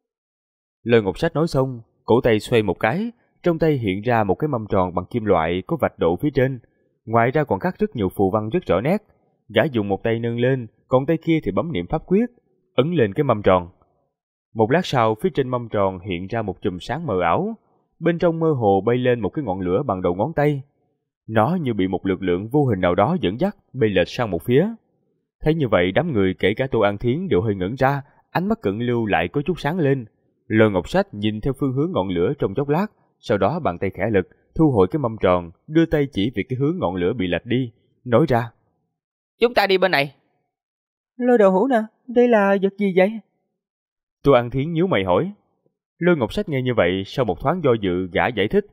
Lôi Ngọc Sách nói xong, cổ tay xoay một cái, trong tay hiện ra một cái mâm tròn bằng kim loại có vạch độ phía trên. Ngoài ra còn khắc rất nhiều phù văn rất rõ nét. Gã dùng một tay nâng lên, còn tay kia thì bấm niệm pháp quyết, ấn lên cái mâm tròn. Một lát sau, phía trên mâm tròn hiện ra một chùm sáng mờ ảo, bên trong mơ hồ bay lên một cái ngọn lửa bằng đầu ngón tay. Nó như bị một lực lượng vô hình nào đó dẫn dắt, bay lệch sang một phía. Thấy như vậy, đám người kể cả Tô An Thiến đều hơi ngẩn ra, ánh mắt Cận Lưu lại có chút sáng lên. Lôi Ngọc Sách nhìn theo phương hướng ngọn lửa trong chốc lát, sau đó bàn tay khẽ lực, thu hồi cái mâm tròn, đưa tay chỉ về cái hướng ngọn lửa bị lệch đi, nói ra. Chúng ta đi bên này. Lôi Đạo Hữu nè, đây là vật gì vậy? Tô An Thiến nhíu mày hỏi. Lôi Ngọc Sách nghe như vậy, sau một thoáng do dự, gã giải thích.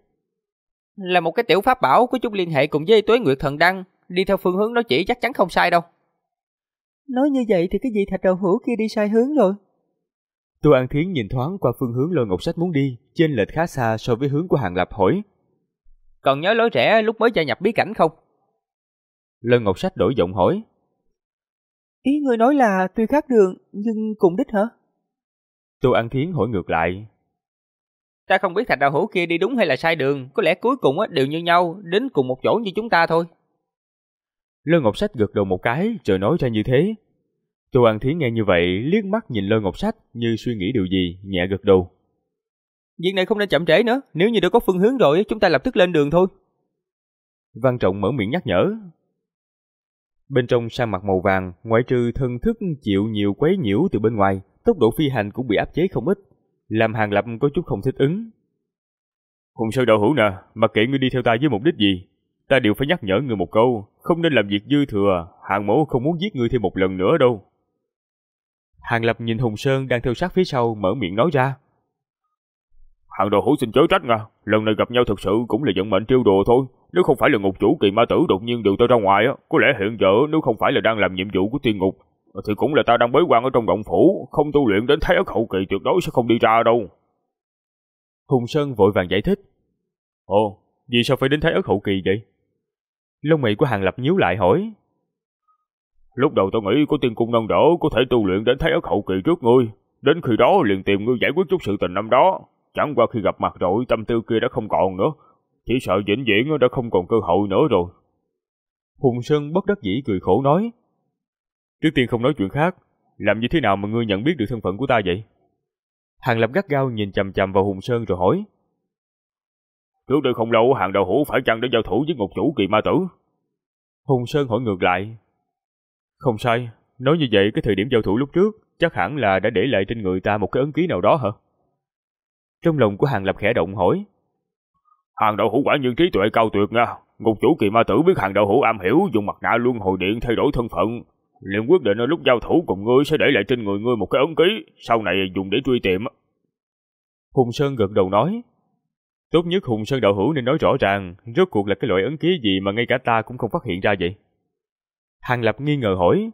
Là một cái tiểu pháp bảo có chút liên hệ cùng với Tuế Nguyệt Thần Đăng, đi theo phương hướng nó chỉ chắc chắn không sai đâu. Nói như vậy thì cái gì Thạch Đạo Hữu kia đi sai hướng rồi. Tô An Thiến nhìn thoáng qua phương hướng Lôi Ngọc Sách muốn đi, chênh lệch khá xa so với hướng của Hàng Lập hỏi. Còn nhớ lối rẽ lúc mới gia nhập bí cảnh không? Lôi Ngọc Sách đổi giọng hỏi. Ý ngươi nói là tuy khác đường nhưng cùng đích hả? Tô An Thiến hỏi ngược lại. Ta không biết Thạch đạo hữu kia đi đúng hay là sai đường, có lẽ cuối cùng đều như nhau, đến cùng một chỗ như chúng ta thôi. Lôi Ngọc Sách gật đầu một cái rồi nói ra như thế. Tô An Thiến nghe như vậy liếc mắt nhìn Lôi Ngọc Sách như suy nghĩ điều gì, nhẹ gật đầu. Việc này không nên chậm trễ nữa, nếu như đã có phương hướng rồi chúng ta lập tức lên đường thôi. Văn Trọng mở miệng nhắc nhở. Bên trong sa mạc màu vàng, ngoại trừ thân thức chịu nhiều quấy nhiễu từ bên ngoài, tốc độ phi hành cũng bị áp chế không ít, làm Hàng Lập có chút không thích ứng. Hùng Sơn đạo hữu nè, mặc kệ ngươi đi theo ta với mục đích gì, ta đều phải nhắc nhở ngươi một câu, không nên làm việc dư thừa, Hàng mẫu không muốn giết ngươi thêm một lần nữa đâu. Hàng Lập nhìn Hùng Sơn đang theo sát phía sau, mở miệng nói ra. Hàng đạo hữu xin chớ trách nha, lần này gặp nhau thật sự cũng là vận mệnh trêu đùa thôi. Nếu không phải là ngục chủ Kỳ Ma Tử đột nhiên điều ta ra ngoài á, có lẽ hiện giờ nếu không phải là đang làm nhiệm vụ của tiên ngục, thì cũng là ta đang bế quan ở trong động phủ, không tu luyện đến Thái Ất hậu kỳ tuyệt đối sẽ không đi ra đâu. Hùng Sơn vội vàng giải thích. Ồ, vì sao phải đến Thái Ất hậu kỳ vậy? Lông mày của Hàng Lập nhíu lại hỏi. Lúc đầu tôi nghĩ có tiên cung nâng đỡ có thể tu luyện đến Thái Ất hậu kỳ trước ngươi, đến khi đó liền tìm ngươi giải quyết chút sự tình năm đó. Chẳng qua khi gặp mặt rồi tâm tư kia đã không còn nữa, chỉ sợ vĩnh viễn đã không còn cơ hội nữa rồi. Hùng Sơn bất đắc dĩ cười khổ nói. Trước tiên không nói chuyện khác, làm như thế nào mà ngươi nhận biết được thân phận của ta vậy? Hàng Lập gắt gao nhìn chằm chằm vào Hùng Sơn rồi hỏi. Trước đây không lâu Hàng đạo hữu phải chăng đã giao thủ với ngục chủ Kỳ Ma Tử? Hùng Sơn hỏi ngược lại. Không sai, nói như vậy cái thời điểm giao thủ lúc trước chắc hẳn là đã để lại trên người ta một cái ấn ký nào đó hả? Trong lòng của Hàng Lập khẽ động hỏi. Hàng đạo hữu quả nhiên trí tuệ cao tuyệt nha. Ngục chủ Kỳ Ma Tử biết Hàng đạo hữu am hiểu dùng mặt nạ luân hồi điện thay đổi thân phận, liền quyết định ở lúc giao thủ cùng ngươi sẽ để lại trên người ngươi một cái ấn ký, sau này dùng để truy tìm. Hùng Sơn gật đầu nói. Tốt nhất Hùng Sơn đạo hữu nên nói rõ ràng, rốt cuộc là cái loại ấn ký gì mà ngay cả ta cũng không phát hiện ra vậy? Hàng Lập nghi ngờ hỏi.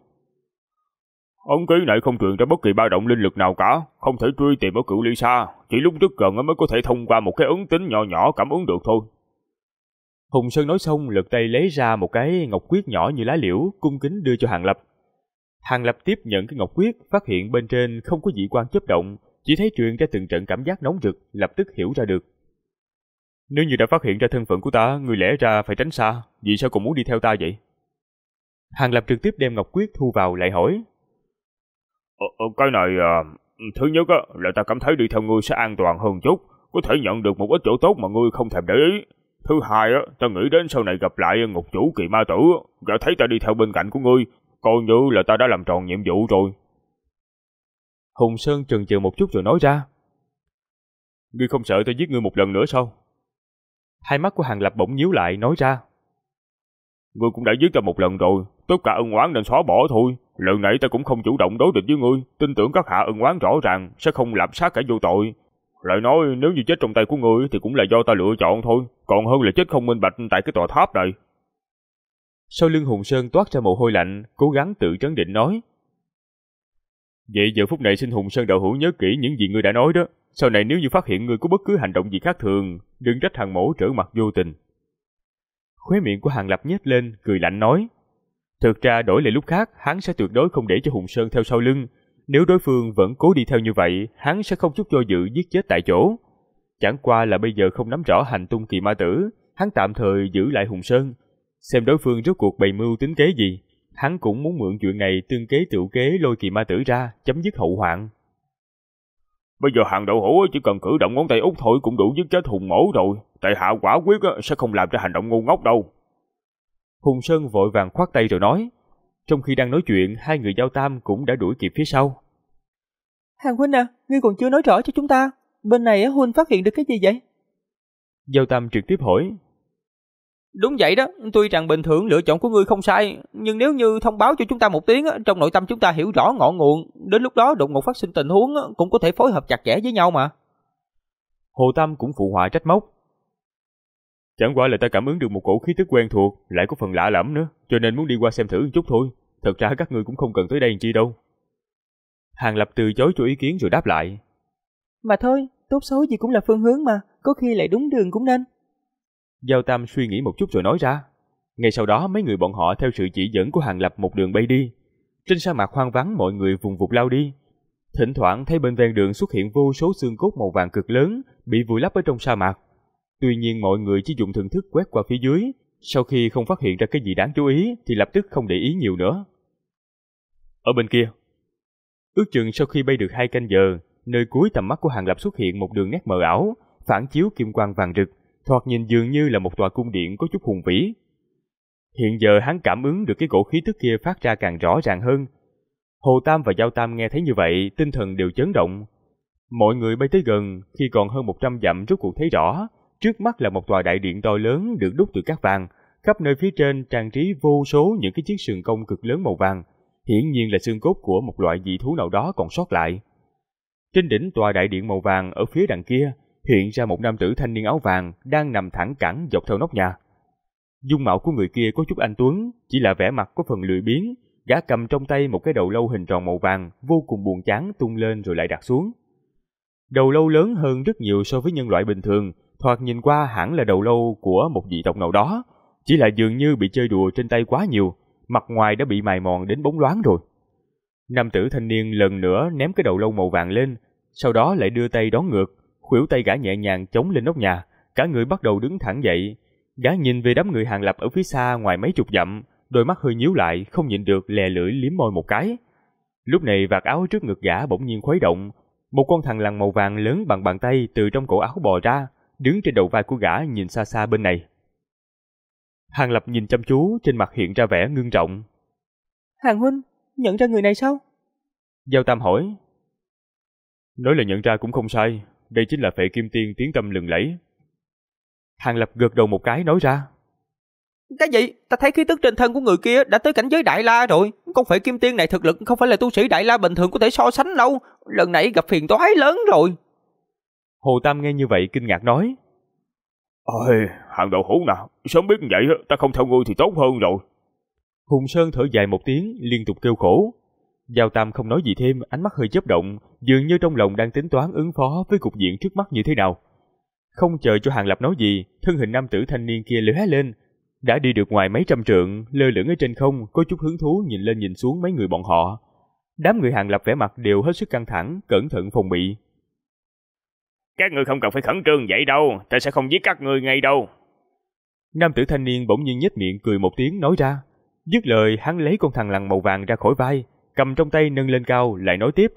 Ấn ký này không truyền ra bất kỳ ba động linh lực nào cả, không thể truy tìm ở cự ly xa, chỉ lúc rất gần mới có thể thông qua một cái ấn tín nhỏ nhỏ cảm ứng được thôi. Hùng Sơn nói xong lật tay lấy ra một cái ngọc quyết nhỏ như lá liễu, cung kính đưa cho Hàng Lập. Hàng Lập tiếp nhận cái ngọc quyết, phát hiện bên trên không có dị quang chớp động, chỉ thấy truyền ra từng trận cảm giác nóng rực, lập tức hiểu ra được. Nếu như đã phát hiện ra thân phận của ta, người lẽ ra phải tránh xa, vì sao còn muốn đi theo ta vậy? Hàng Lập trực tiếp đem ngọc quyết thu vào lại hỏi. Cái này, thứ nhất là ta cảm thấy đi theo ngươi sẽ an toàn hơn chút, có thể nhận được một ít chỗ tốt mà ngươi không thèm để ý. Thứ hai, ta nghĩ đến sau này gặp lại ngục chủ Kỳ Ma Tử, và thấy ta đi theo bên cạnh của ngươi, coi như là ta đã làm tròn nhiệm vụ rồi. Hùng Sơn chần chừ một chút rồi nói ra. Ngươi không sợ ta giết ngươi một lần nữa sao? Hai mắt của Hàng Lập bỗng nhíu lại nói ra. Ngươi cũng đã giết ta một lần rồi, tất cả ân oán nên xóa bỏ thôi. Lần này ta cũng không chủ động đối địch với ngươi, tin tưởng các hạ ân oán rõ ràng, sẽ không lạm sát kẻ vô tội. Lại nói nếu như chết trong tay của ngươi thì cũng là do ta lựa chọn thôi, còn hơn là chết không minh bạch tại cái tòa tháp này. Sau lưng Hùng Sơn toát ra mồ hôi lạnh, cố gắng tự trấn định nói. Vậy giờ phút này xin Hùng Sơn đạo hữu nhớ kỹ những gì ngươi đã nói đó. Sau này nếu như phát hiện ngươi có bất cứ hành động gì khác thường, đừng trách Hàng mẫu trở mặt vô tình. Khóe miệng của Hàng Lập nhếch lên, cười lạnh nói. Thực ra đổi lại lúc khác, hắn sẽ tuyệt đối không để cho Hùng Sơn theo sau lưng. Nếu đối phương vẫn cố đi theo như vậy, hắn sẽ không chút do dự giết chết tại chỗ. Chẳng qua là bây giờ không nắm rõ hành tung Kỳ Ma Tử, hắn tạm thời giữ lại Hùng Sơn, xem đối phương rốt cuộc bày mưu tính kế gì. Hắn cũng muốn mượn chuyện này tương kế tựu kế lôi Kỳ Ma Tử ra, chấm dứt hậu hoạn. Bây giờ Hàng đạo hữu chỉ cần cử động ngón tay út thôi cũng đủ giết chết Hùng mẫu rồi, tại hạ quả quyết sẽ không làm ra hành động ngu ngốc đâu. Hùng Sơn vội vàng khoát tay rồi nói. Trong khi đang nói chuyện, hai người giao tam cũng đã đuổi kịp phía sau. Hàng huynh à, ngươi còn chưa nói rõ cho chúng ta, bên này huynh phát hiện được cái gì vậy? Giao tam trực tiếp hỏi. Đúng vậy đó, tuy rằng bình thường lựa chọn của ngươi không sai, nhưng nếu như thông báo cho chúng ta một tiếng, trong nội tâm chúng ta hiểu rõ ngọn nguồn, đến lúc đó đột ngột phát sinh tình huống cũng có thể phối hợp chặt chẽ với nhau mà. Hồ Tam cũng phụ họa trách móc. Chẳng qua là ta cảm ứng được một cổ khí tức quen thuộc, lại có phần lạ lẫm nữa, cho nên muốn đi qua xem thử một chút thôi. Thật ra các ngươi cũng không cần tới đây chi đâu. Hàng Lập từ chối cho ý kiến rồi đáp lại. Mà thôi, tốt xấu gì cũng là phương hướng mà, có khi lại đúng đường cũng nên. Giao Tam suy nghĩ một chút rồi nói ra. Ngay sau đó mấy người bọn họ theo sự chỉ dẫn của Hàng Lập một đường bay đi. Trên sa mạc hoang vắng mọi người vùng vụt lao đi. Thỉnh thoảng thấy bên ven đường xuất hiện vô số xương cốt màu vàng cực lớn bị vùi lấp ở trong sa mạc. Tuy nhiên mọi người chỉ dùng thần thức quét qua phía dưới, sau khi không phát hiện ra cái gì đáng chú ý thì lập tức không để ý nhiều nữa. Ở bên kia, ước chừng sau khi bay được 2 canh giờ, nơi cuối tầm mắt của Hàng Lập xuất hiện một đường nét mờ ảo, phản chiếu kim quang vàng rực, thoạt nhìn dường như là một tòa cung điện có chút hùng vĩ. Hiện giờ hắn cảm ứng được cái cổ khí tức kia phát ra càng rõ ràng hơn. Hồ Tam và Giao Tam nghe thấy như vậy, tinh thần đều chấn động. Mọi người bay tới gần, khi còn hơn 100 dặm rốt cuộc thấy rõ, trước mắt là một tòa đại điện to lớn được đúc từ cát vàng, khắp nơi phía trên trang trí vô số những cái chiếc sừng công cực lớn màu vàng, hiển nhiên là xương cốt của một loại dị thú nào đó còn sót lại. Trên đỉnh tòa đại điện màu vàng ở phía đằng kia, hiện ra một nam tử thanh niên áo vàng đang nằm thẳng cẳng dọc theo nóc nhà. Dung mạo của người kia có chút anh tuấn, chỉ là vẻ mặt có phần lười biếng, gã cầm trong tay một cái đầu lâu hình tròn màu vàng, vô cùng buồn chán tung lên rồi lại đặt xuống. Đầu lâu lớn hơn rất nhiều so với nhân loại bình thường, thoạt nhìn qua hẳn là đầu lâu của một dị tộc nào đó, chỉ là dường như bị chơi đùa trên tay quá nhiều, mặt ngoài đã bị mài mòn đến bóng loáng rồi. Nam tử thanh niên lần nữa ném cái đầu lâu màu vàng lên, sau đó lại đưa tay đón ngược, khuỷu tay gã nhẹ nhàng chống lên nóc nhà, cả người bắt đầu đứng thẳng dậy. Gã nhìn về đám người Hàng Lập ở phía xa ngoài mấy chục dặm, đôi mắt hơi nhíu lại, không nhịn được lè lưỡi liếm môi một cái. Lúc này vạt áo trước ngực gã bỗng nhiên khuấy động, một con thằn lằn màu vàng lớn bằng bàn tay từ trong cổ áo bò ra, đứng trên đầu vai của gã nhìn xa xa bên này. Hàng Lập nhìn chăm chú, trên mặt hiện ra vẻ ngưng trọng. Hàng huynh, nhận ra người này sao? Giao Tam hỏi. Nói là nhận ra cũng không sai, đây chính là Phệ Kim Tiên tiếng tăm lừng lẫy. Hàng Lập gật đầu một cái nói ra. Cái gì? Ta thấy khí tức trên thân của người kia đã tới cảnh giới Đại La rồi. Con Phệ Kim Tiên này thực lực không phải là tu sĩ Đại La bình thường có thể so sánh đâu. Lần này gặp phiền toái lớn rồi. Hồ Tam nghe như vậy kinh ngạc nói. Ôi, hàng đầu hũ nào, sớm biết vậy ta không theo ngươi thì tốt hơn rồi. Hùng Sơn thở dài một tiếng, liên tục kêu khổ. Giao Tam không nói gì thêm, ánh mắt hơi chớp động, dường như trong lòng đang tính toán ứng phó với cục diện trước mắt như thế nào. Không chờ cho Hàng Lập nói gì, thân hình nam tử thanh niên kia lóe lên, đã đi được ngoài mấy trăm trượng, lơ lửng ở trên không, có chút hứng thú nhìn lên nhìn xuống mấy người bọn họ. Đám người Hàng Lập vẻ mặt đều hết sức căng thẳng, cẩn thận phòng bị. Các ngươi không cần phải khẩn trương vậy đâu, ta sẽ không giết các ngươi ngay đâu. Nam tử thanh niên bỗng nhiên nhếch miệng cười một tiếng nói ra. Dứt lời hắn lấy con thằn lằn màu vàng ra khỏi vai, cầm trong tay nâng lên cao, lại nói tiếp.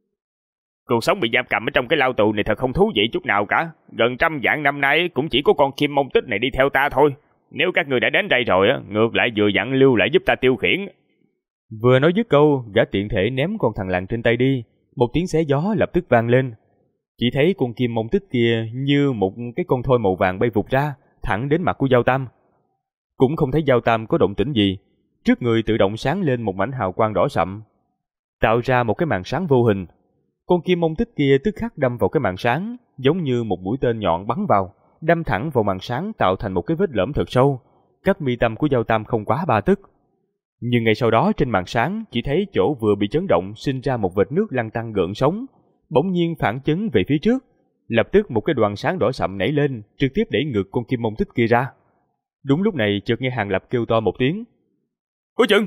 Cuộc sống bị giam cầm ở trong cái lao tù này thật không thú vị chút nào cả. Gần 100 vạn năm nay cũng chỉ có con Kim Mông Tích này đi theo ta thôi. Nếu các người đã đến đây rồi, ngược lại vừa dặn lưu lại giúp ta tiêu khiển. Vừa nói dứt câu, gã tiện thể ném con thằn lằn trên tay đi. Một tiếng xé gió lập tức vang lên. Chỉ thấy con Kim Mông Tích kia như một cái con thoi màu vàng bay vụt ra, thẳng đến mặt của Giao Tam. Cũng không thấy Giao Tam có động tĩnh gì. Trước người tự động sáng lên một mảnh hào quang đỏ sậm, tạo ra một cái màn sáng vô hình. Con Kim Mông Tích kia tức khắc đâm vào cái màn sáng, giống như một mũi tên nhọn bắn vào, đâm thẳng vào màn sáng tạo thành một cái vết lõm thật sâu, cách mi tâm của Giao Tam không quá 3 tấc. Nhưng ngay sau đó trên màn sáng chỉ thấy chỗ vừa bị chấn động sinh ra một vệt nước lăn tăn gợn sóng, bỗng nhiên phản chấn về phía trước, lập tức một cái đoàn sáng đỏ sậm nảy lên, trực tiếp đẩy ngược con Kim Mông Tích kia ra. Đúng lúc này chợt nghe Hàng Lập kêu to một tiếng. Coi chừng!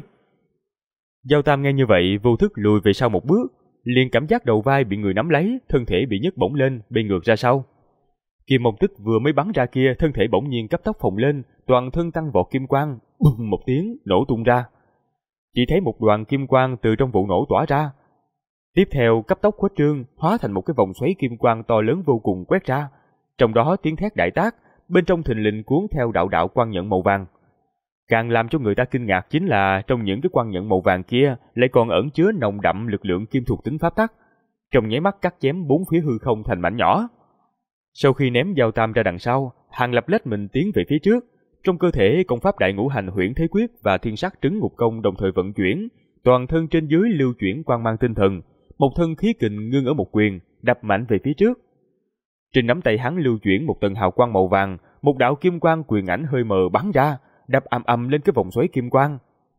Giao Tam nghe như vậy vô thức lùi về sau một bước, liền cảm giác đầu vai bị người nắm lấy, thân thể bị nhấc bổng lên, bay ngược ra sau. Kim Mông Tích vừa mới bắn ra kia, thân thể bỗng nhiên cấp tốc phồng lên, toàn thân tăng vọt kim quang, bùm một tiếng nổ tung ra. Chỉ thấy một đoàn kim quang từ trong vụ nổ tỏa ra. Tiếp theo cấp tốc khuếch trương, hóa thành một cái vòng xoáy kim quang to lớn vô cùng quét ra. Trong đó tiếng thét đại tác, bên trong thình lình cuốn theo đạo đạo quang nhận màu vàng. Càng làm cho người ta kinh ngạc chính là trong những cái quang nhận màu vàng kia lại còn ẩn chứa nồng đậm lực lượng kim thuộc tính pháp tắc, trong nháy mắt cắt chém bốn phía hư không thành mảnh nhỏ. Sau khi ném Giao Tam ra đằng sau, Hàng Lập lách mình tiến về phía trước, trong cơ thể công pháp đại ngũ hành huyễn thế quyết và thiên sắc trấn ngục công đồng thời vận chuyển, toàn thân trên dưới lưu chuyển quang mang tinh thần, một thân khí kình ngưng ở một quyền, đập mạnh về phía trước. Trên nắm tay hắn lưu chuyển một tầng hào quang màu vàng, một đạo kim quang quyền ảnh hơi mờ bắn ra, đập ầm ầm lên cái vòng xoáy kim quang.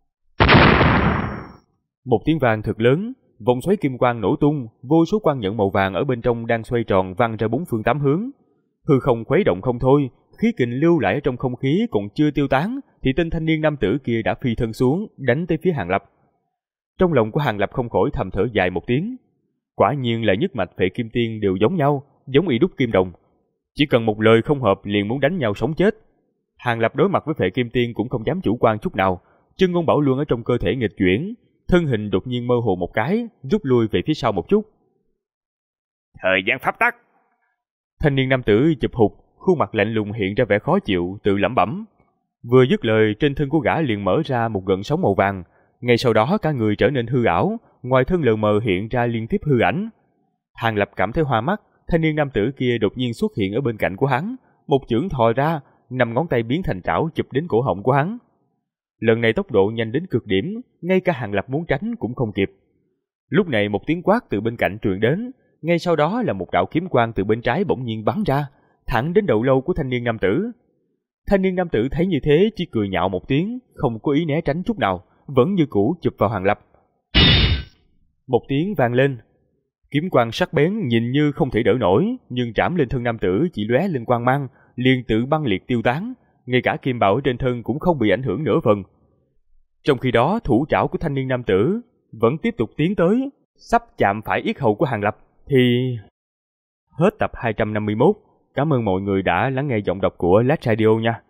Một tiếng vang thật lớn, vòng xoáy kim quang nổ tung, vô số quang nhận màu vàng ở bên trong đang xoay tròn văng ra bốn phương tám hướng. Hư không khuấy động không thôi, khí kình lưu lại ở trong không khí còn chưa tiêu tán thì tên thanh niên nam tử kia đã phi thân xuống, đánh tới phía Hàng Lập. Trong lòng của Hàng Lập không khỏi thầm thở dài một tiếng. Quả nhiên là nhất mạch Phệ Kim Tiên đều giống nhau, giống y đúc kim đồng. Chỉ cần một lời không hợp liền muốn đánh nhau sống chết. Hàng Lập đối mặt với Phệ Kim Tiên cũng không dám chủ quan chút nào. Chân ngôn bảo luân ở trong cơ thể nghịch chuyển, thân hình đột nhiên mơ hồ một cái, rút lui về phía sau một chút. Thời gian pháp tắc. Thanh niên nam tử chụp hụt, khuôn mặt lạnh lùng hiện ra vẻ khó chịu, tự lẩm bẩm. Vừa dứt lời, trên thân của gã liền mở ra một gợn sóng màu vàng. Ngay sau đó cả người trở nên hư ảo, ngoài thân lờ mờ hiện ra liên tiếp hư ảnh. Hàng Lập cảm thấy hoa mắt, thanh niên nam tử kia đột nhiên xuất hiện ở bên cạnh của hắn, một chưởng thò ra, 5 ngón tay biến thành trảo chụp đến cổ họng của hắn. Lần này tốc độ nhanh đến cực điểm, ngay cả Hàng Lập muốn tránh cũng không kịp. Lúc này một tiếng quát từ bên cạnh truyền đến, ngay sau đó là một đạo kiếm quang từ bên trái bỗng nhiên bắn ra, thẳng đến đầu lâu của thanh niên nam tử. Thanh niên nam tử thấy như thế chỉ cười nhạo một tiếng, không có ý né tránh chút nào, vẫn như cũ chụp vào Hàng Lập. Một tiếng vang lên, kiếm quang sắc bén nhìn như không thể đỡ nổi, nhưng trảm lên thân nam tử chỉ lóe lên quang mang, liền tự băng liệt tiêu tán, ngay cả kim bảo trên thân cũng không bị ảnh hưởng nửa phần. Trong khi đó, thủ trảo của thanh niên nam tử vẫn tiếp tục tiến tới, sắp chạm phải yết hầu của Hàng Lập thì... Hết tập 251. Cảm ơn mọi người đã lắng nghe giọng đọc của Last Radio nha.